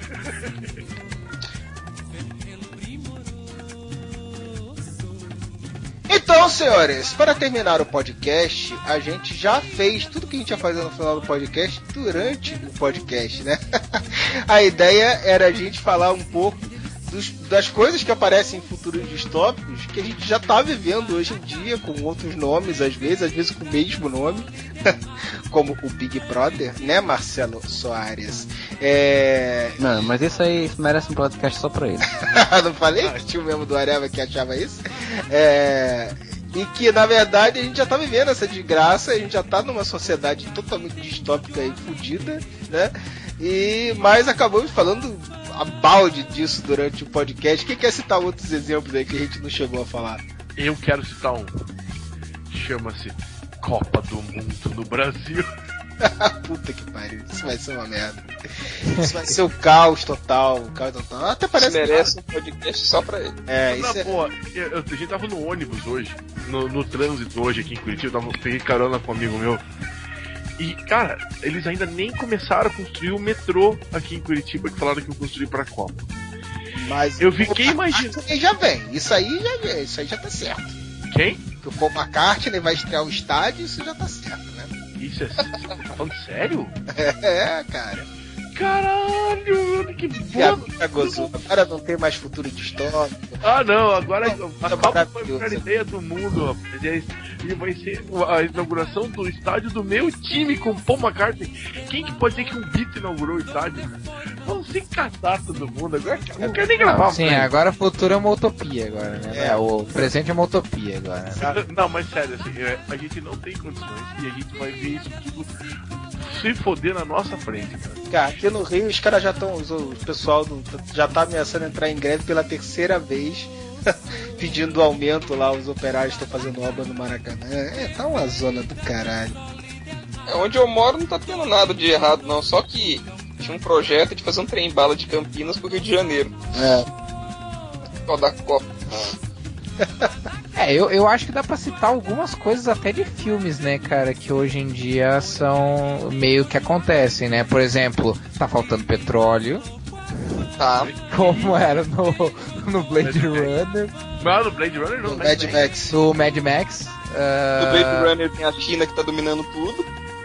Então, senhores, para terminar o podcast, a gente já fez tudo que a gente ia fazer no final do podcast durante o podcast, né? A ideia era a gente falar um pouco dos, das coisas que aparecem em futuros distópicos que a gente já está vivendo hoje em dia, com outros nomes, às vezes, às vezes com o mesmo nome, como o Big Brother, né, Marcelo Soares? É... não, mas isso aí isso merece um podcast só pra ele. Não falei que tinha o mesmo do Areva que achava isso? É... E que, na verdade, a gente já tá vivendo essa desgraça, a gente já tá numa sociedade totalmente distópica e fodida, né? E... Mas acabamos falando a balde disso durante o podcast. Quem quer citar outros exemplos aí que a gente não chegou a falar? Eu quero citar um. Chama-se Copa do Mundo no Brasil. Puta que pariu, isso vai ser uma merda. Isso vai ser o caos total, o caos total. Até parece que merece um podcast só pra ele. É, Na isso é... boa, eu, eu, a gente tava no ônibus hoje, no, no trânsito hoje aqui em Curitiba, eu tava, peguei carona com um amigo meu. E, cara, eles ainda nem começaram a construir o metrô aqui em Curitiba, que falaram que iam construir pra Copa. Mas eu fiquei imaginando. Já vem, isso aí já vem, isso aí já tá certo. Quem? Que o Paul McCartney vai estrear o estádio, isso já tá certo, né? Isso é. Você tá falando sério? É, cara. Caralho, que bom. Agora não tem mais futuro distópico. Ah, não, agora a Copa foi a melhor ideia do mundo, rapaz. E vai ser a inauguração do estádio do meu time com Paul McCartney. Quem que pode dizer que um Beatle inaugurou o estádio? Vamos se catar todo mundo. Agora eu não quero nem gravar. Não, sim, agora o futuro é uma utopia agora, né? É. O presente é uma utopia agora. Sabe? Não, mas sério, assim, a gente não tem condições e a gente vai ver isso tudo se foder na nossa frente, cara. Cara, aqui no Rio os caras já estão, o pessoal do, já tá ameaçando entrar em greve pela terceira vez, pedindo aumento lá, os operários estão fazendo obra no Maracanã. É, tá uma zona do caralho. É, onde eu moro não tá tendo nada de errado não, só que tinha um projeto de fazer um trem-bala de Campinas pro Rio de Janeiro. É. Só da Copa. É, eu, eu acho que dá pra citar algumas coisas até de filmes, né, cara, que hoje em dia são meio que acontecem, né? Por exemplo, tá faltando petróleo. Tá. Como era no, no Blade Runner. Não, no Blade Runner não. No Mad Max. No Mad Max. Uh... No Blade Runner tem a China que tá dominando tudo.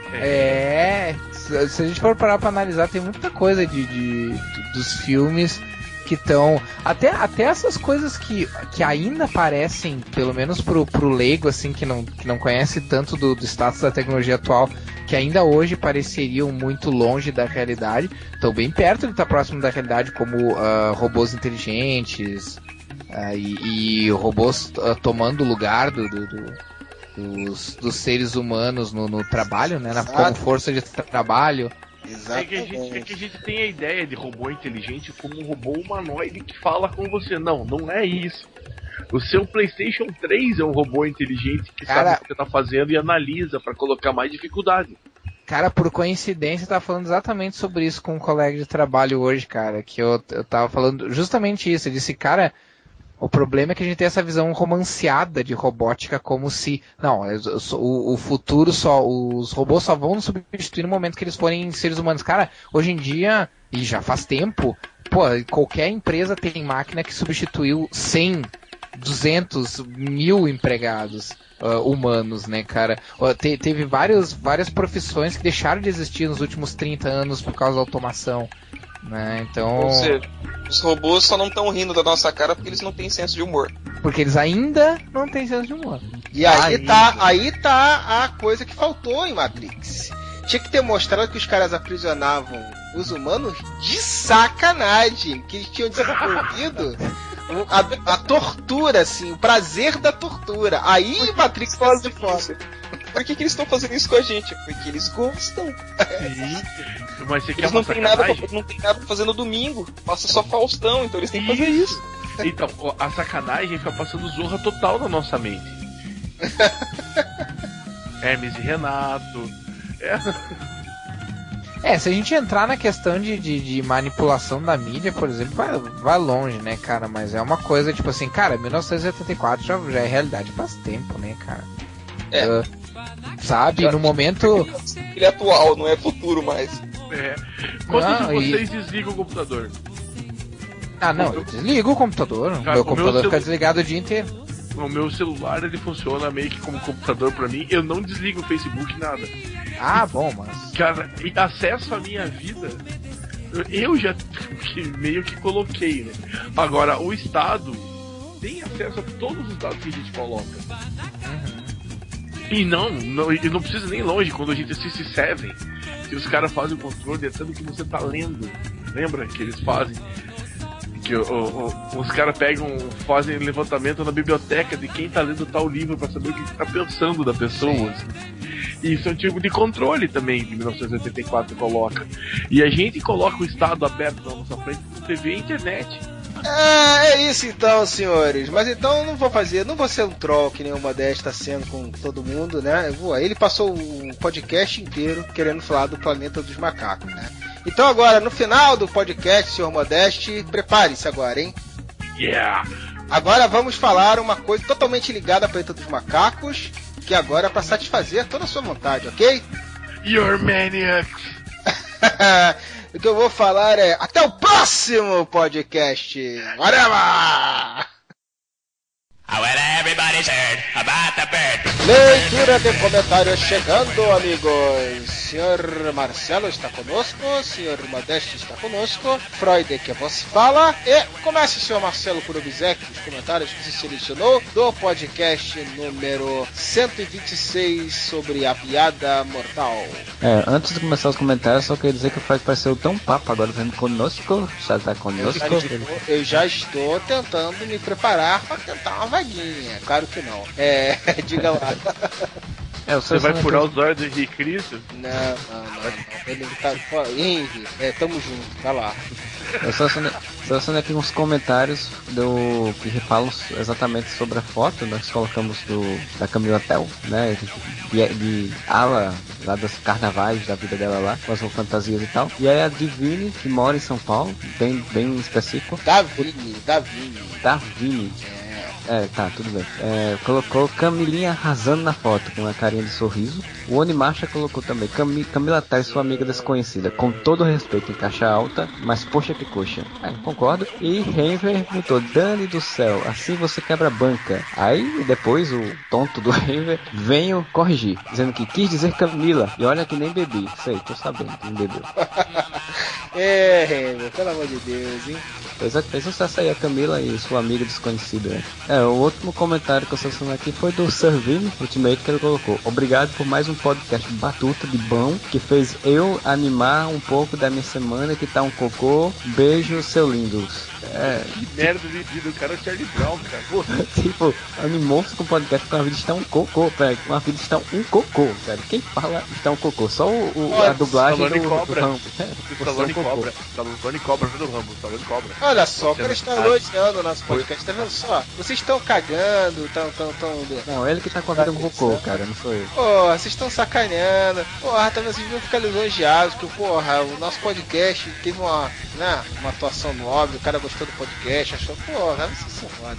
É, se a gente for parar pra analisar, tem muita coisa de, de, de dos filmes que estão. Até, até essas coisas que, que ainda parecem, pelo menos pro, pro leigo, assim, que não, que não conhece tanto do, do status da tecnologia atual, que ainda hoje pareceriam muito longe da realidade, estão bem perto de estar próximo da realidade, como uh, robôs inteligentes uh, e, e robôs uh, tomando o lugar do, do, do, dos, dos seres humanos no, no trabalho, né, na, como força de trabalho. É que, a gente, é que a gente tem a ideia de robô inteligente como um robô humanoide que fala com você. Não, não é isso. O seu PlayStation três é um robô inteligente que cara, sabe o que você tá fazendo e analisa pra colocar mais dificuldade. Cara, por coincidência, eu tava falando exatamente sobre isso com um colega de trabalho hoje, cara. Que eu, eu tava falando justamente isso. Eu disse, cara, o problema é que a gente tem essa visão romanceada de robótica, como se... Não, o, o futuro só... Os robôs só vão nos substituir no momento que eles forem seres humanos. Cara, hoje em dia, e já faz tempo, pô, qualquer empresa tem máquina que substituiu cem, duzentos, mil empregados uh, humanos, né, cara? Uh, te, teve vários, várias profissões que deixaram de existir nos últimos trinta anos por causa da automação. Né? Então... Ou seja, os robôs só não estão rindo da nossa cara porque eles não têm senso de humor. Porque eles ainda não têm senso de humor. E aí tá, aí tá a coisa que faltou em Matrix. Tinha que ter mostrado que os caras aprisionavam os humanos de sacanagem, que eles tinham desenvolvido a, a tortura, assim, o prazer da tortura. Aí Matrix faz de fora. Por que, que eles estão fazendo isso com a gente? Porque eles gostam. Mas você eles não tem nada pra, não tem nada pra fazer no domingo. Passa só Faustão, então eles têm que fazer isso. Então, a sacanagem fica passando zorra total na nossa mente. Hermes e Renato. É. É, se a gente entrar na questão de, de, de manipulação da mídia, por exemplo, vai, vai longe, né, cara? Mas é uma coisa, tipo assim, cara, mil novecentos e oitenta e quatro já, já é realidade faz tempo, né, cara? É. Uh, sabe, já, no momento... Ele é atual, não é futuro mais. É. Quantos não, de vocês e... desligam o computador? Ah, não, eu desligo o computador. O meu computador meu fica celu... desligado o dia inteiro. O meu celular, ele funciona meio que como computador pra mim. Eu não desligo o Facebook, nada. Ah, bom, mas... Cara, e acesso à minha vida, eu já meio que coloquei, né? Agora, o Estado tem acesso a todos os dados que a gente coloca. Uhum. E não, não, e não precisa nem longe, quando a gente assiste Seven, que os caras fazem o controle até do que você tá lendo. Lembra que eles fazem? Que o, o, o, os caras pegam, fazem levantamento na biblioteca de quem tá lendo tal livro pra saber o que tá pensando da pessoa. Assim. E isso é um tipo de controle também que mil novecentos e oitenta e quatro coloca. E a gente coloca o Estado aberto na nossa frente com T V e internet. É, é isso então, senhores. Mas então eu não vou fazer, não vou ser um troll que nem o Modesto está sendo com todo mundo, né? Eu vou, ele passou o podcast inteiro querendo falar do planeta dos macacos, né? Então agora, no final do podcast, senhor Modeste, prepare-se agora, hein? Yeah! Agora vamos falar uma coisa totalmente ligada ao planeta dos macacos, que agora é para satisfazer toda a sua vontade, ok? You're maniacs! O que eu vou falar é até o próximo podcast. Whatever! Leitura de comentários chegando, amigos. Senhor Marcelo está conosco, senhor Modesto está conosco, Freud que vos fala. E comece, senhor Marcelo, por obséquio, os comentários que se selecionou do podcast número cento e vinte e seis sobre a piada mortal. É, antes de começar os comentários, só queria dizer que o Freud pareceu tão papo agora vendo conosco, já está conosco. Eu já, estou, eu já estou tentando me preparar para tentar uma vaguinha, claro que não. É, diga lá. É, você vai furar os olhos do Henrique Cristo? Não, não, não, não. Ele tá. Henrique, é, tamo junto, vai lá. Eu só selecionei aqui uns comentários do, que falam exatamente sobre a foto, nós colocamos do, da Camila Tel, né? De, de ala lá dos carnavais da vida dela lá, com as fantasias e tal. E aí a Divine, que mora em São Paulo, bem, bem específico. Davine, Davine. Davine. É, tá, tudo bem. É, colocou Camilinha arrasando na foto, com uma carinha de sorriso. O Onimarcha colocou também Cam Camila Tel, sua amiga desconhecida, com todo respeito em caixa alta, mas poxa que coxa. É, concordo. E Renver botou, Dani do céu, assim você quebra a banca. Aí depois o tonto do Renver veio corrigir, dizendo que quis dizer Camila. E olha que nem bebi. Sei, tô sabendo que não bebeu. É, Renver, pelo amor de Deus, hein? Fez, fez sucesso aí a Camila e sua amiga desconhecida, né? É, o último comentário que eu selecionei aqui foi do Servini Ultimate, que ele colocou: obrigado por mais um podcast batuta de bom, que fez eu animar um pouco da minha semana, que tá um cocô. Beijo, seu lindo. É, que merda de vida, o cara é o Charlie Brown, cara. Tipo, animou-se com o podcast porque uma vida está um cocô, pera, uma vida está um cocô, cara. Quem fala está um cocô? Só o, o a dublagem do, Cobra. do Rambo. Stallone Cobra. Stallone Cobra do Rambo. Stallone Cobra. Olha só, o cara está elogiando o nosso podcast, tá vendo só? Vocês estão cagando, tão, tão, tão... Não, ele que tá com a vida um cocô, cara, não sou eu. Porra, vocês estão sacaneando. Porra, tá vendo? Vocês vão ficar lisonjeados, que porra, o nosso podcast teve uma, né, uma atuação nobre, o cara gostou do podcast, achou, porra, vocês são foda.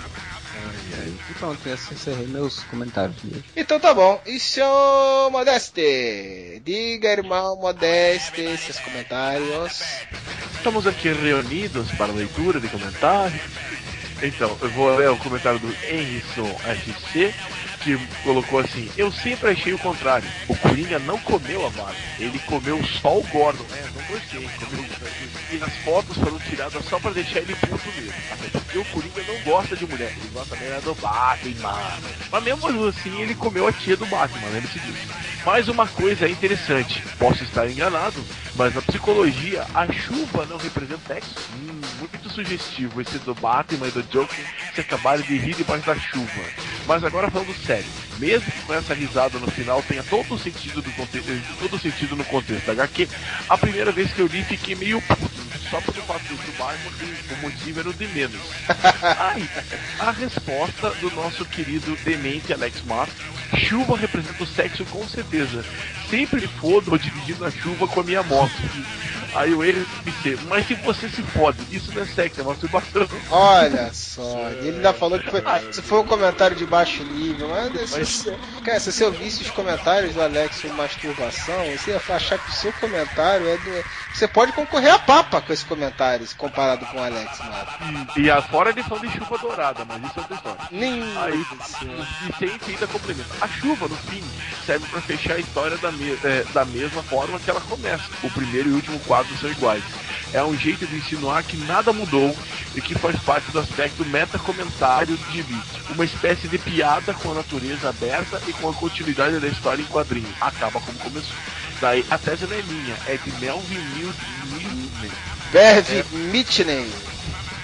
E pronto, esse encerrei meus comentários. Então tá bom. E senhor Modeste? Diga, irmão Modeste, seus comentários. Estamos aqui reunidos para a leitura de comentários. Então, eu vou ler o comentário do Henrison S C, que colocou assim: eu sempre achei o contrário. O Coringa não comeu a Marvel, ele comeu só o Gordon, né? Não gostei, comeu. E as fotos foram tiradas só pra deixar ele puto mesmo. Até porque o Coringa não gosta de mulher, ele gosta mesmo do Batman. Mas mesmo assim, ele comeu a tia do Batman, lembre-se disso. Mais uma coisa interessante, posso estar enganado, mas na psicologia a chuva não representa sexo. Hum, muito sugestivo esse do Batman e do Joker se acabarem de rir debaixo da chuva. Mas agora falando sério, mesmo que com essa risada no final tenha todo o sentido do contexto, todo o sentido no contexto da agá quê, a primeira vez que eu li fiquei meio puto, só pelo fato do Batman que o motivo era o de menos. Aí, a resposta do nosso querido demente Alex Matos: chuva representa o sexo com certeza. Sempre me fodo dirigindo a chuva com a minha moto. Aí o erro é, mas se você se fode, isso não é sexo, é masturbação. Olha só, ele ainda falou que foi, se foi um comentário de baixo nível, mas, mas... Se, cara, se você ouvisse os comentários do Alex sobre masturbação, você ia achar que o seu comentário é do... Você pode concorrer a papa com esse comentário, comparado com o Alex, mano. E, e a fora ele falou de chuva dourada, mas isso é outra história. Nem aí, e sempre ainda complementa. A chuva, no fim, serve pra fechar a história da, me é, da mesma forma que ela começa. O primeiro e o último quadro são iguais. É um jeito de insinuar que nada mudou e que faz parte do aspecto meta-comentário de Elite. Uma espécie de piada com a natureza aberta e com a continuidade da história em quadrinho. Acaba como começou. Daí, a tese não é minha, é de Melvin Milton. Bev Mitchell.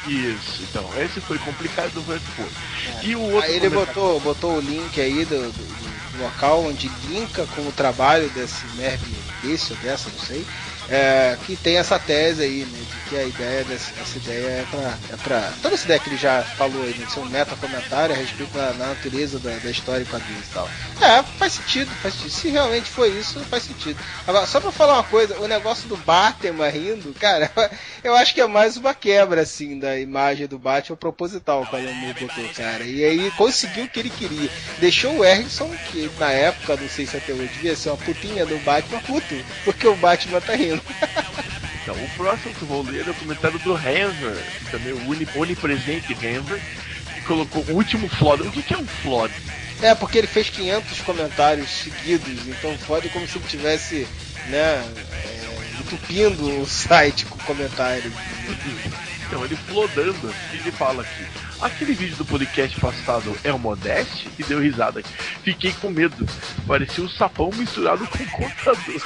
Isso, então, esse foi complicado, foi foi. É. E o outro Aí ele comentário... botou, botou o link aí do, do, do local onde linka com o trabalho desse nerd, desse ou dessa, não sei, é, que tem essa tese aí, né, de que a ideia dessa essa ideia é pra, é pra... Toda essa ideia que ele já falou aí, né, de ser um meta-comentário a respeito da, da natureza da, da história e quadrinhos e tal. É, faz sentido, faz sentido. Se realmente foi isso, faz sentido. Agora, só pra falar uma coisa, o negócio do Batman rindo, cara, eu acho que é mais uma quebra, assim, da imagem do Batman proposital, quando ele botou, cara. E aí conseguiu o que ele queria. Deixou o Erickson, que na época, não sei se até hoje devia ser uma putinha do Batman, puto, porque o Batman tá rindo. Então, o próximo que eu vou ler é o comentário do Henver, que também é o uni, onipresente Henver, que colocou o último Flood. O que, que é um Flood? É, porque ele fez quinhentos comentários seguidos, então fode como se ele tivesse, né, é, entupindo o site com comentários. Então, ele flodando, ele fala aqui: aquele vídeo do podcast passado é o Modeste? E deu risada aqui. Fiquei com medo. Parecia um sapão misturado com um contador.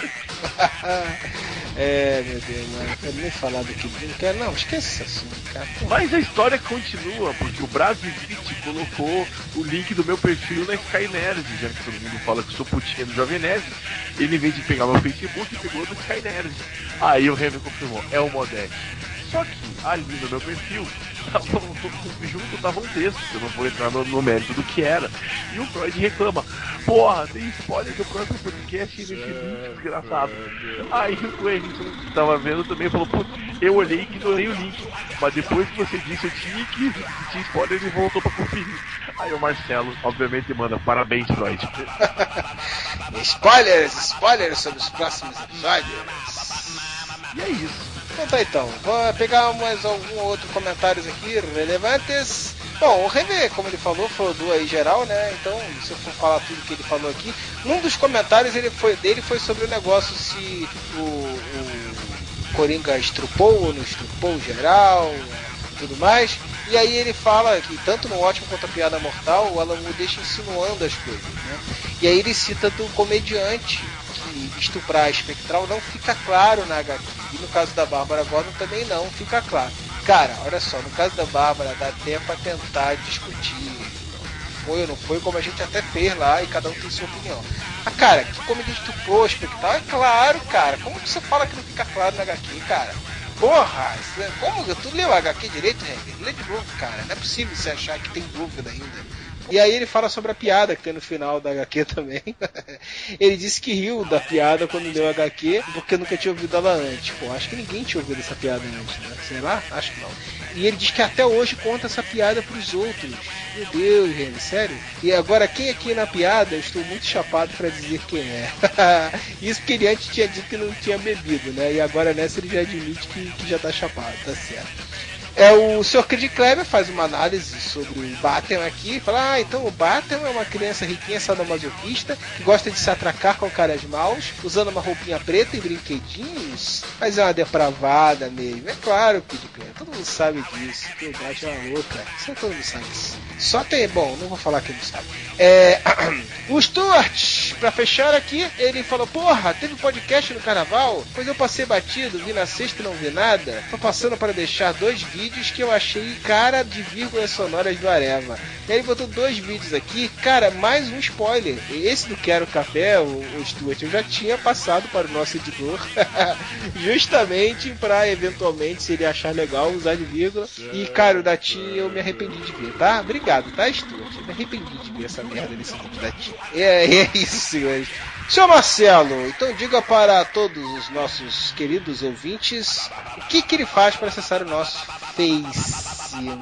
É, meu Deus, mano, não quero nem falar do que não quero, não, esquece esse assunto, cara. Mas a história continua, porque o Brasilite colocou o link do meu perfil na Sky Nerd, já que todo mundo fala que eu sou putinha do Jovem Nerd. Ele, em vez de pegar meu Facebook, pegou do Sky Nerd. Aí o Henry confirmou: é o Modeste. Só que ali no meu perfil tava, junto tava um texto, eu não vou entrar no, no mérito do que era. E o Freud reclama: porra, tem spoiler do próximo podcast nesse link desgraçado. Aí o Henrique que tava vendo também falou: putz, eu olhei e ignorei o link, mas depois que você disse eu tinha que tinha spoiler, ele voltou pra conferir. Aí o Marcelo, obviamente, manda: parabéns, Freud. Spoilers, spoilers sobre os próximos episódios. E é isso. Então tá, então, vou pegar mais algum outro comentários aqui relevantes. Bom, o René, como ele falou, flodou aí geral, né? Então, se eu for falar tudo que ele falou aqui, num dos comentários ele foi, dele foi sobre o negócio se o, o Coringa estrupou ou não estrupou geral, tudo mais. E aí ele fala que tanto no Ótimo quanto a Piada Mortal, o Alan Moore deixa insinuando as coisas, né? E aí ele cita do comediante que estuprar a Espectral não fica claro na agá quê. E no caso da Bárbara Gordon também não fica claro. Cara, olha só, no caso da Bárbara dá tempo pra tentar discutir. Foi ou não foi, como a gente até fez lá, e cada um tem sua opinião. Ah, cara, que comediante estuprou a Espectral? É claro, cara. Como que você fala que não fica claro na agá quê, cara? Porra, como tu leu a agá quê direito, Henry? Lê de novo, cara. Não é possível você achar que tem dúvida ainda. E aí ele fala sobre a piada que tem no final da agá quê também. Ele disse que riu da piada quando leu a agá quê, porque nunca tinha ouvido ela antes. Pô, acho que ninguém tinha ouvido essa piada antes, né? Sei lá? Acho que não. E ele diz que até hoje conta essa piada pros outros. Meu Deus, Henry, sério? E agora, quem aqui na piada, eu estou muito chapado pra dizer quem é. Isso porque ele antes tinha dito que não tinha bebido, né? E agora nessa ele já admite que, que já tá chapado, tá certo. É, o senhor Creed Kleber faz uma análise sobre o Batman aqui, fala: ah, então o Batman é uma criança riquinha sadomasoquista que gosta de se atracar com caras maus, usando uma roupinha preta e brinquedinhos, mas é uma depravada mesmo. É claro, Creed Kleber, todo mundo sabe disso, que o Batman é uma louca, isso é todo mundo sabe disso. Só tem, bom, não vou falar que não sabe. É, o Stuart, pra fechar aqui, ele falou: porra, teve podcast no carnaval? Pois eu passei batido, vi na sexta e não vi nada. Tô passando para deixar dois vídeos que eu achei cara de vírgulas sonoras do Areva. E aí ele botou dois vídeos aqui, cara, mais um spoiler. Esse do Quero Café, o, o Stuart, eu já tinha passado para o nosso editor, justamente para eventualmente, se ele achar legal, usar de vírgula. E cara, o da Tim eu me arrependi de ver, tá? Obrigado, tá, Stuart? Eu me arrependi de ver essa merda desse vídeo da Tim. É, é isso, senhores. Senhor Marcelo, então diga para todos os nossos queridos ouvintes o que, que ele faz para acessar o nosso Face.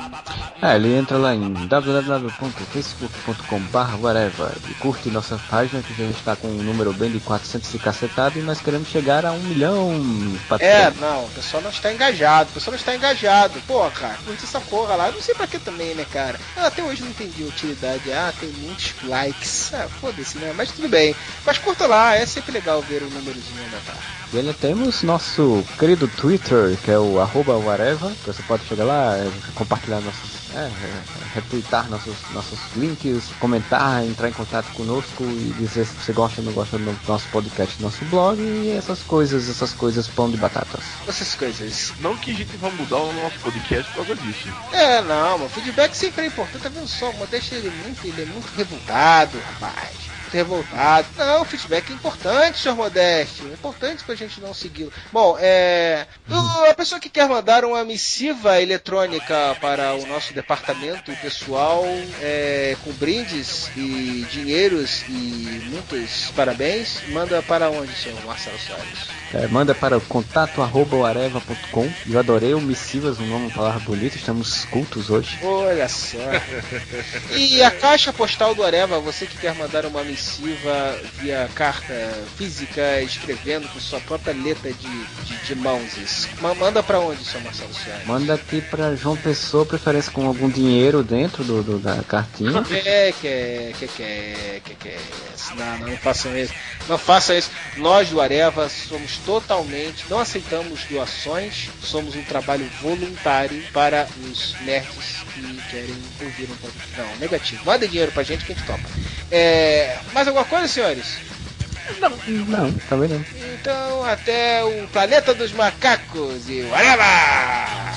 É, ele entra lá em w w w ponto facebook ponto com barra whatever e curte nossa página, que já está com um número bem de quatrocentos e cacetado, e nós queremos chegar a um milhão. É, não, o pessoal não está engajado, o pessoal não está engajado. Porra, cara, curte essa porra lá, eu não sei pra que também, né, cara? Eu até hoje não entendi a utilidade. Ah, tem muitos likes. Ah, foda-se, né? Mas tudo bem. Mas curta lá, é sempre legal ver o númerozinho aumentar. E ainda temos nosso querido Twitter, que é o arroba whatever, que você pode chegar lá, compartilhar nossas é, é, retweetar nossos, nossos links, comentar, entrar em contato conosco e dizer se você gosta ou não gosta do nosso podcast, do nosso blog e essas coisas, essas coisas pão de batatas. Essas coisas. Não que a gente vá mudar o nosso podcast por causa disso. É, não, mas feedback sempre é importante, tá vendo só? O Modeste ele é muito, ele é muito revoltado, rapaz. Revoltado. Não, feedback é importante, senhor Modeste. É importante pra gente não segui-lo. Bom, é. O, a pessoa que quer mandar uma missiva eletrônica para o nosso departamento pessoal, é, com brindes e dinheiros e muitos parabéns, manda para onde, senhor Marcelo Soares? É, manda para o contato arroba areva ponto com. Eu adorei o missivas, um nome, uma palavra bonita, estamos cultos hoje. Olha só. E a caixa postal do Areva, você que quer mandar uma missiva via carta física, escrevendo com sua própria letra de, de, de mãos. Manda para onde, seu Marcelo Soares? Manda aqui para João Pessoa, preferência com algum dinheiro dentro do, do da cartinha. É, que é, que é, que é, que é, não, não façam isso. Não façam isso. Nós do Areva somos totalmente, não aceitamos doações, somos um trabalho voluntário para os nerds que querem ouvir um pouco. Não, negativo. Manda dinheiro pra gente que a gente topa. É, mais alguma coisa, senhores? Não, não, também não. Então, até o Planeta dos Macacos e o Areva!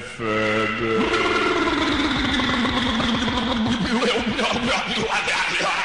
Seven.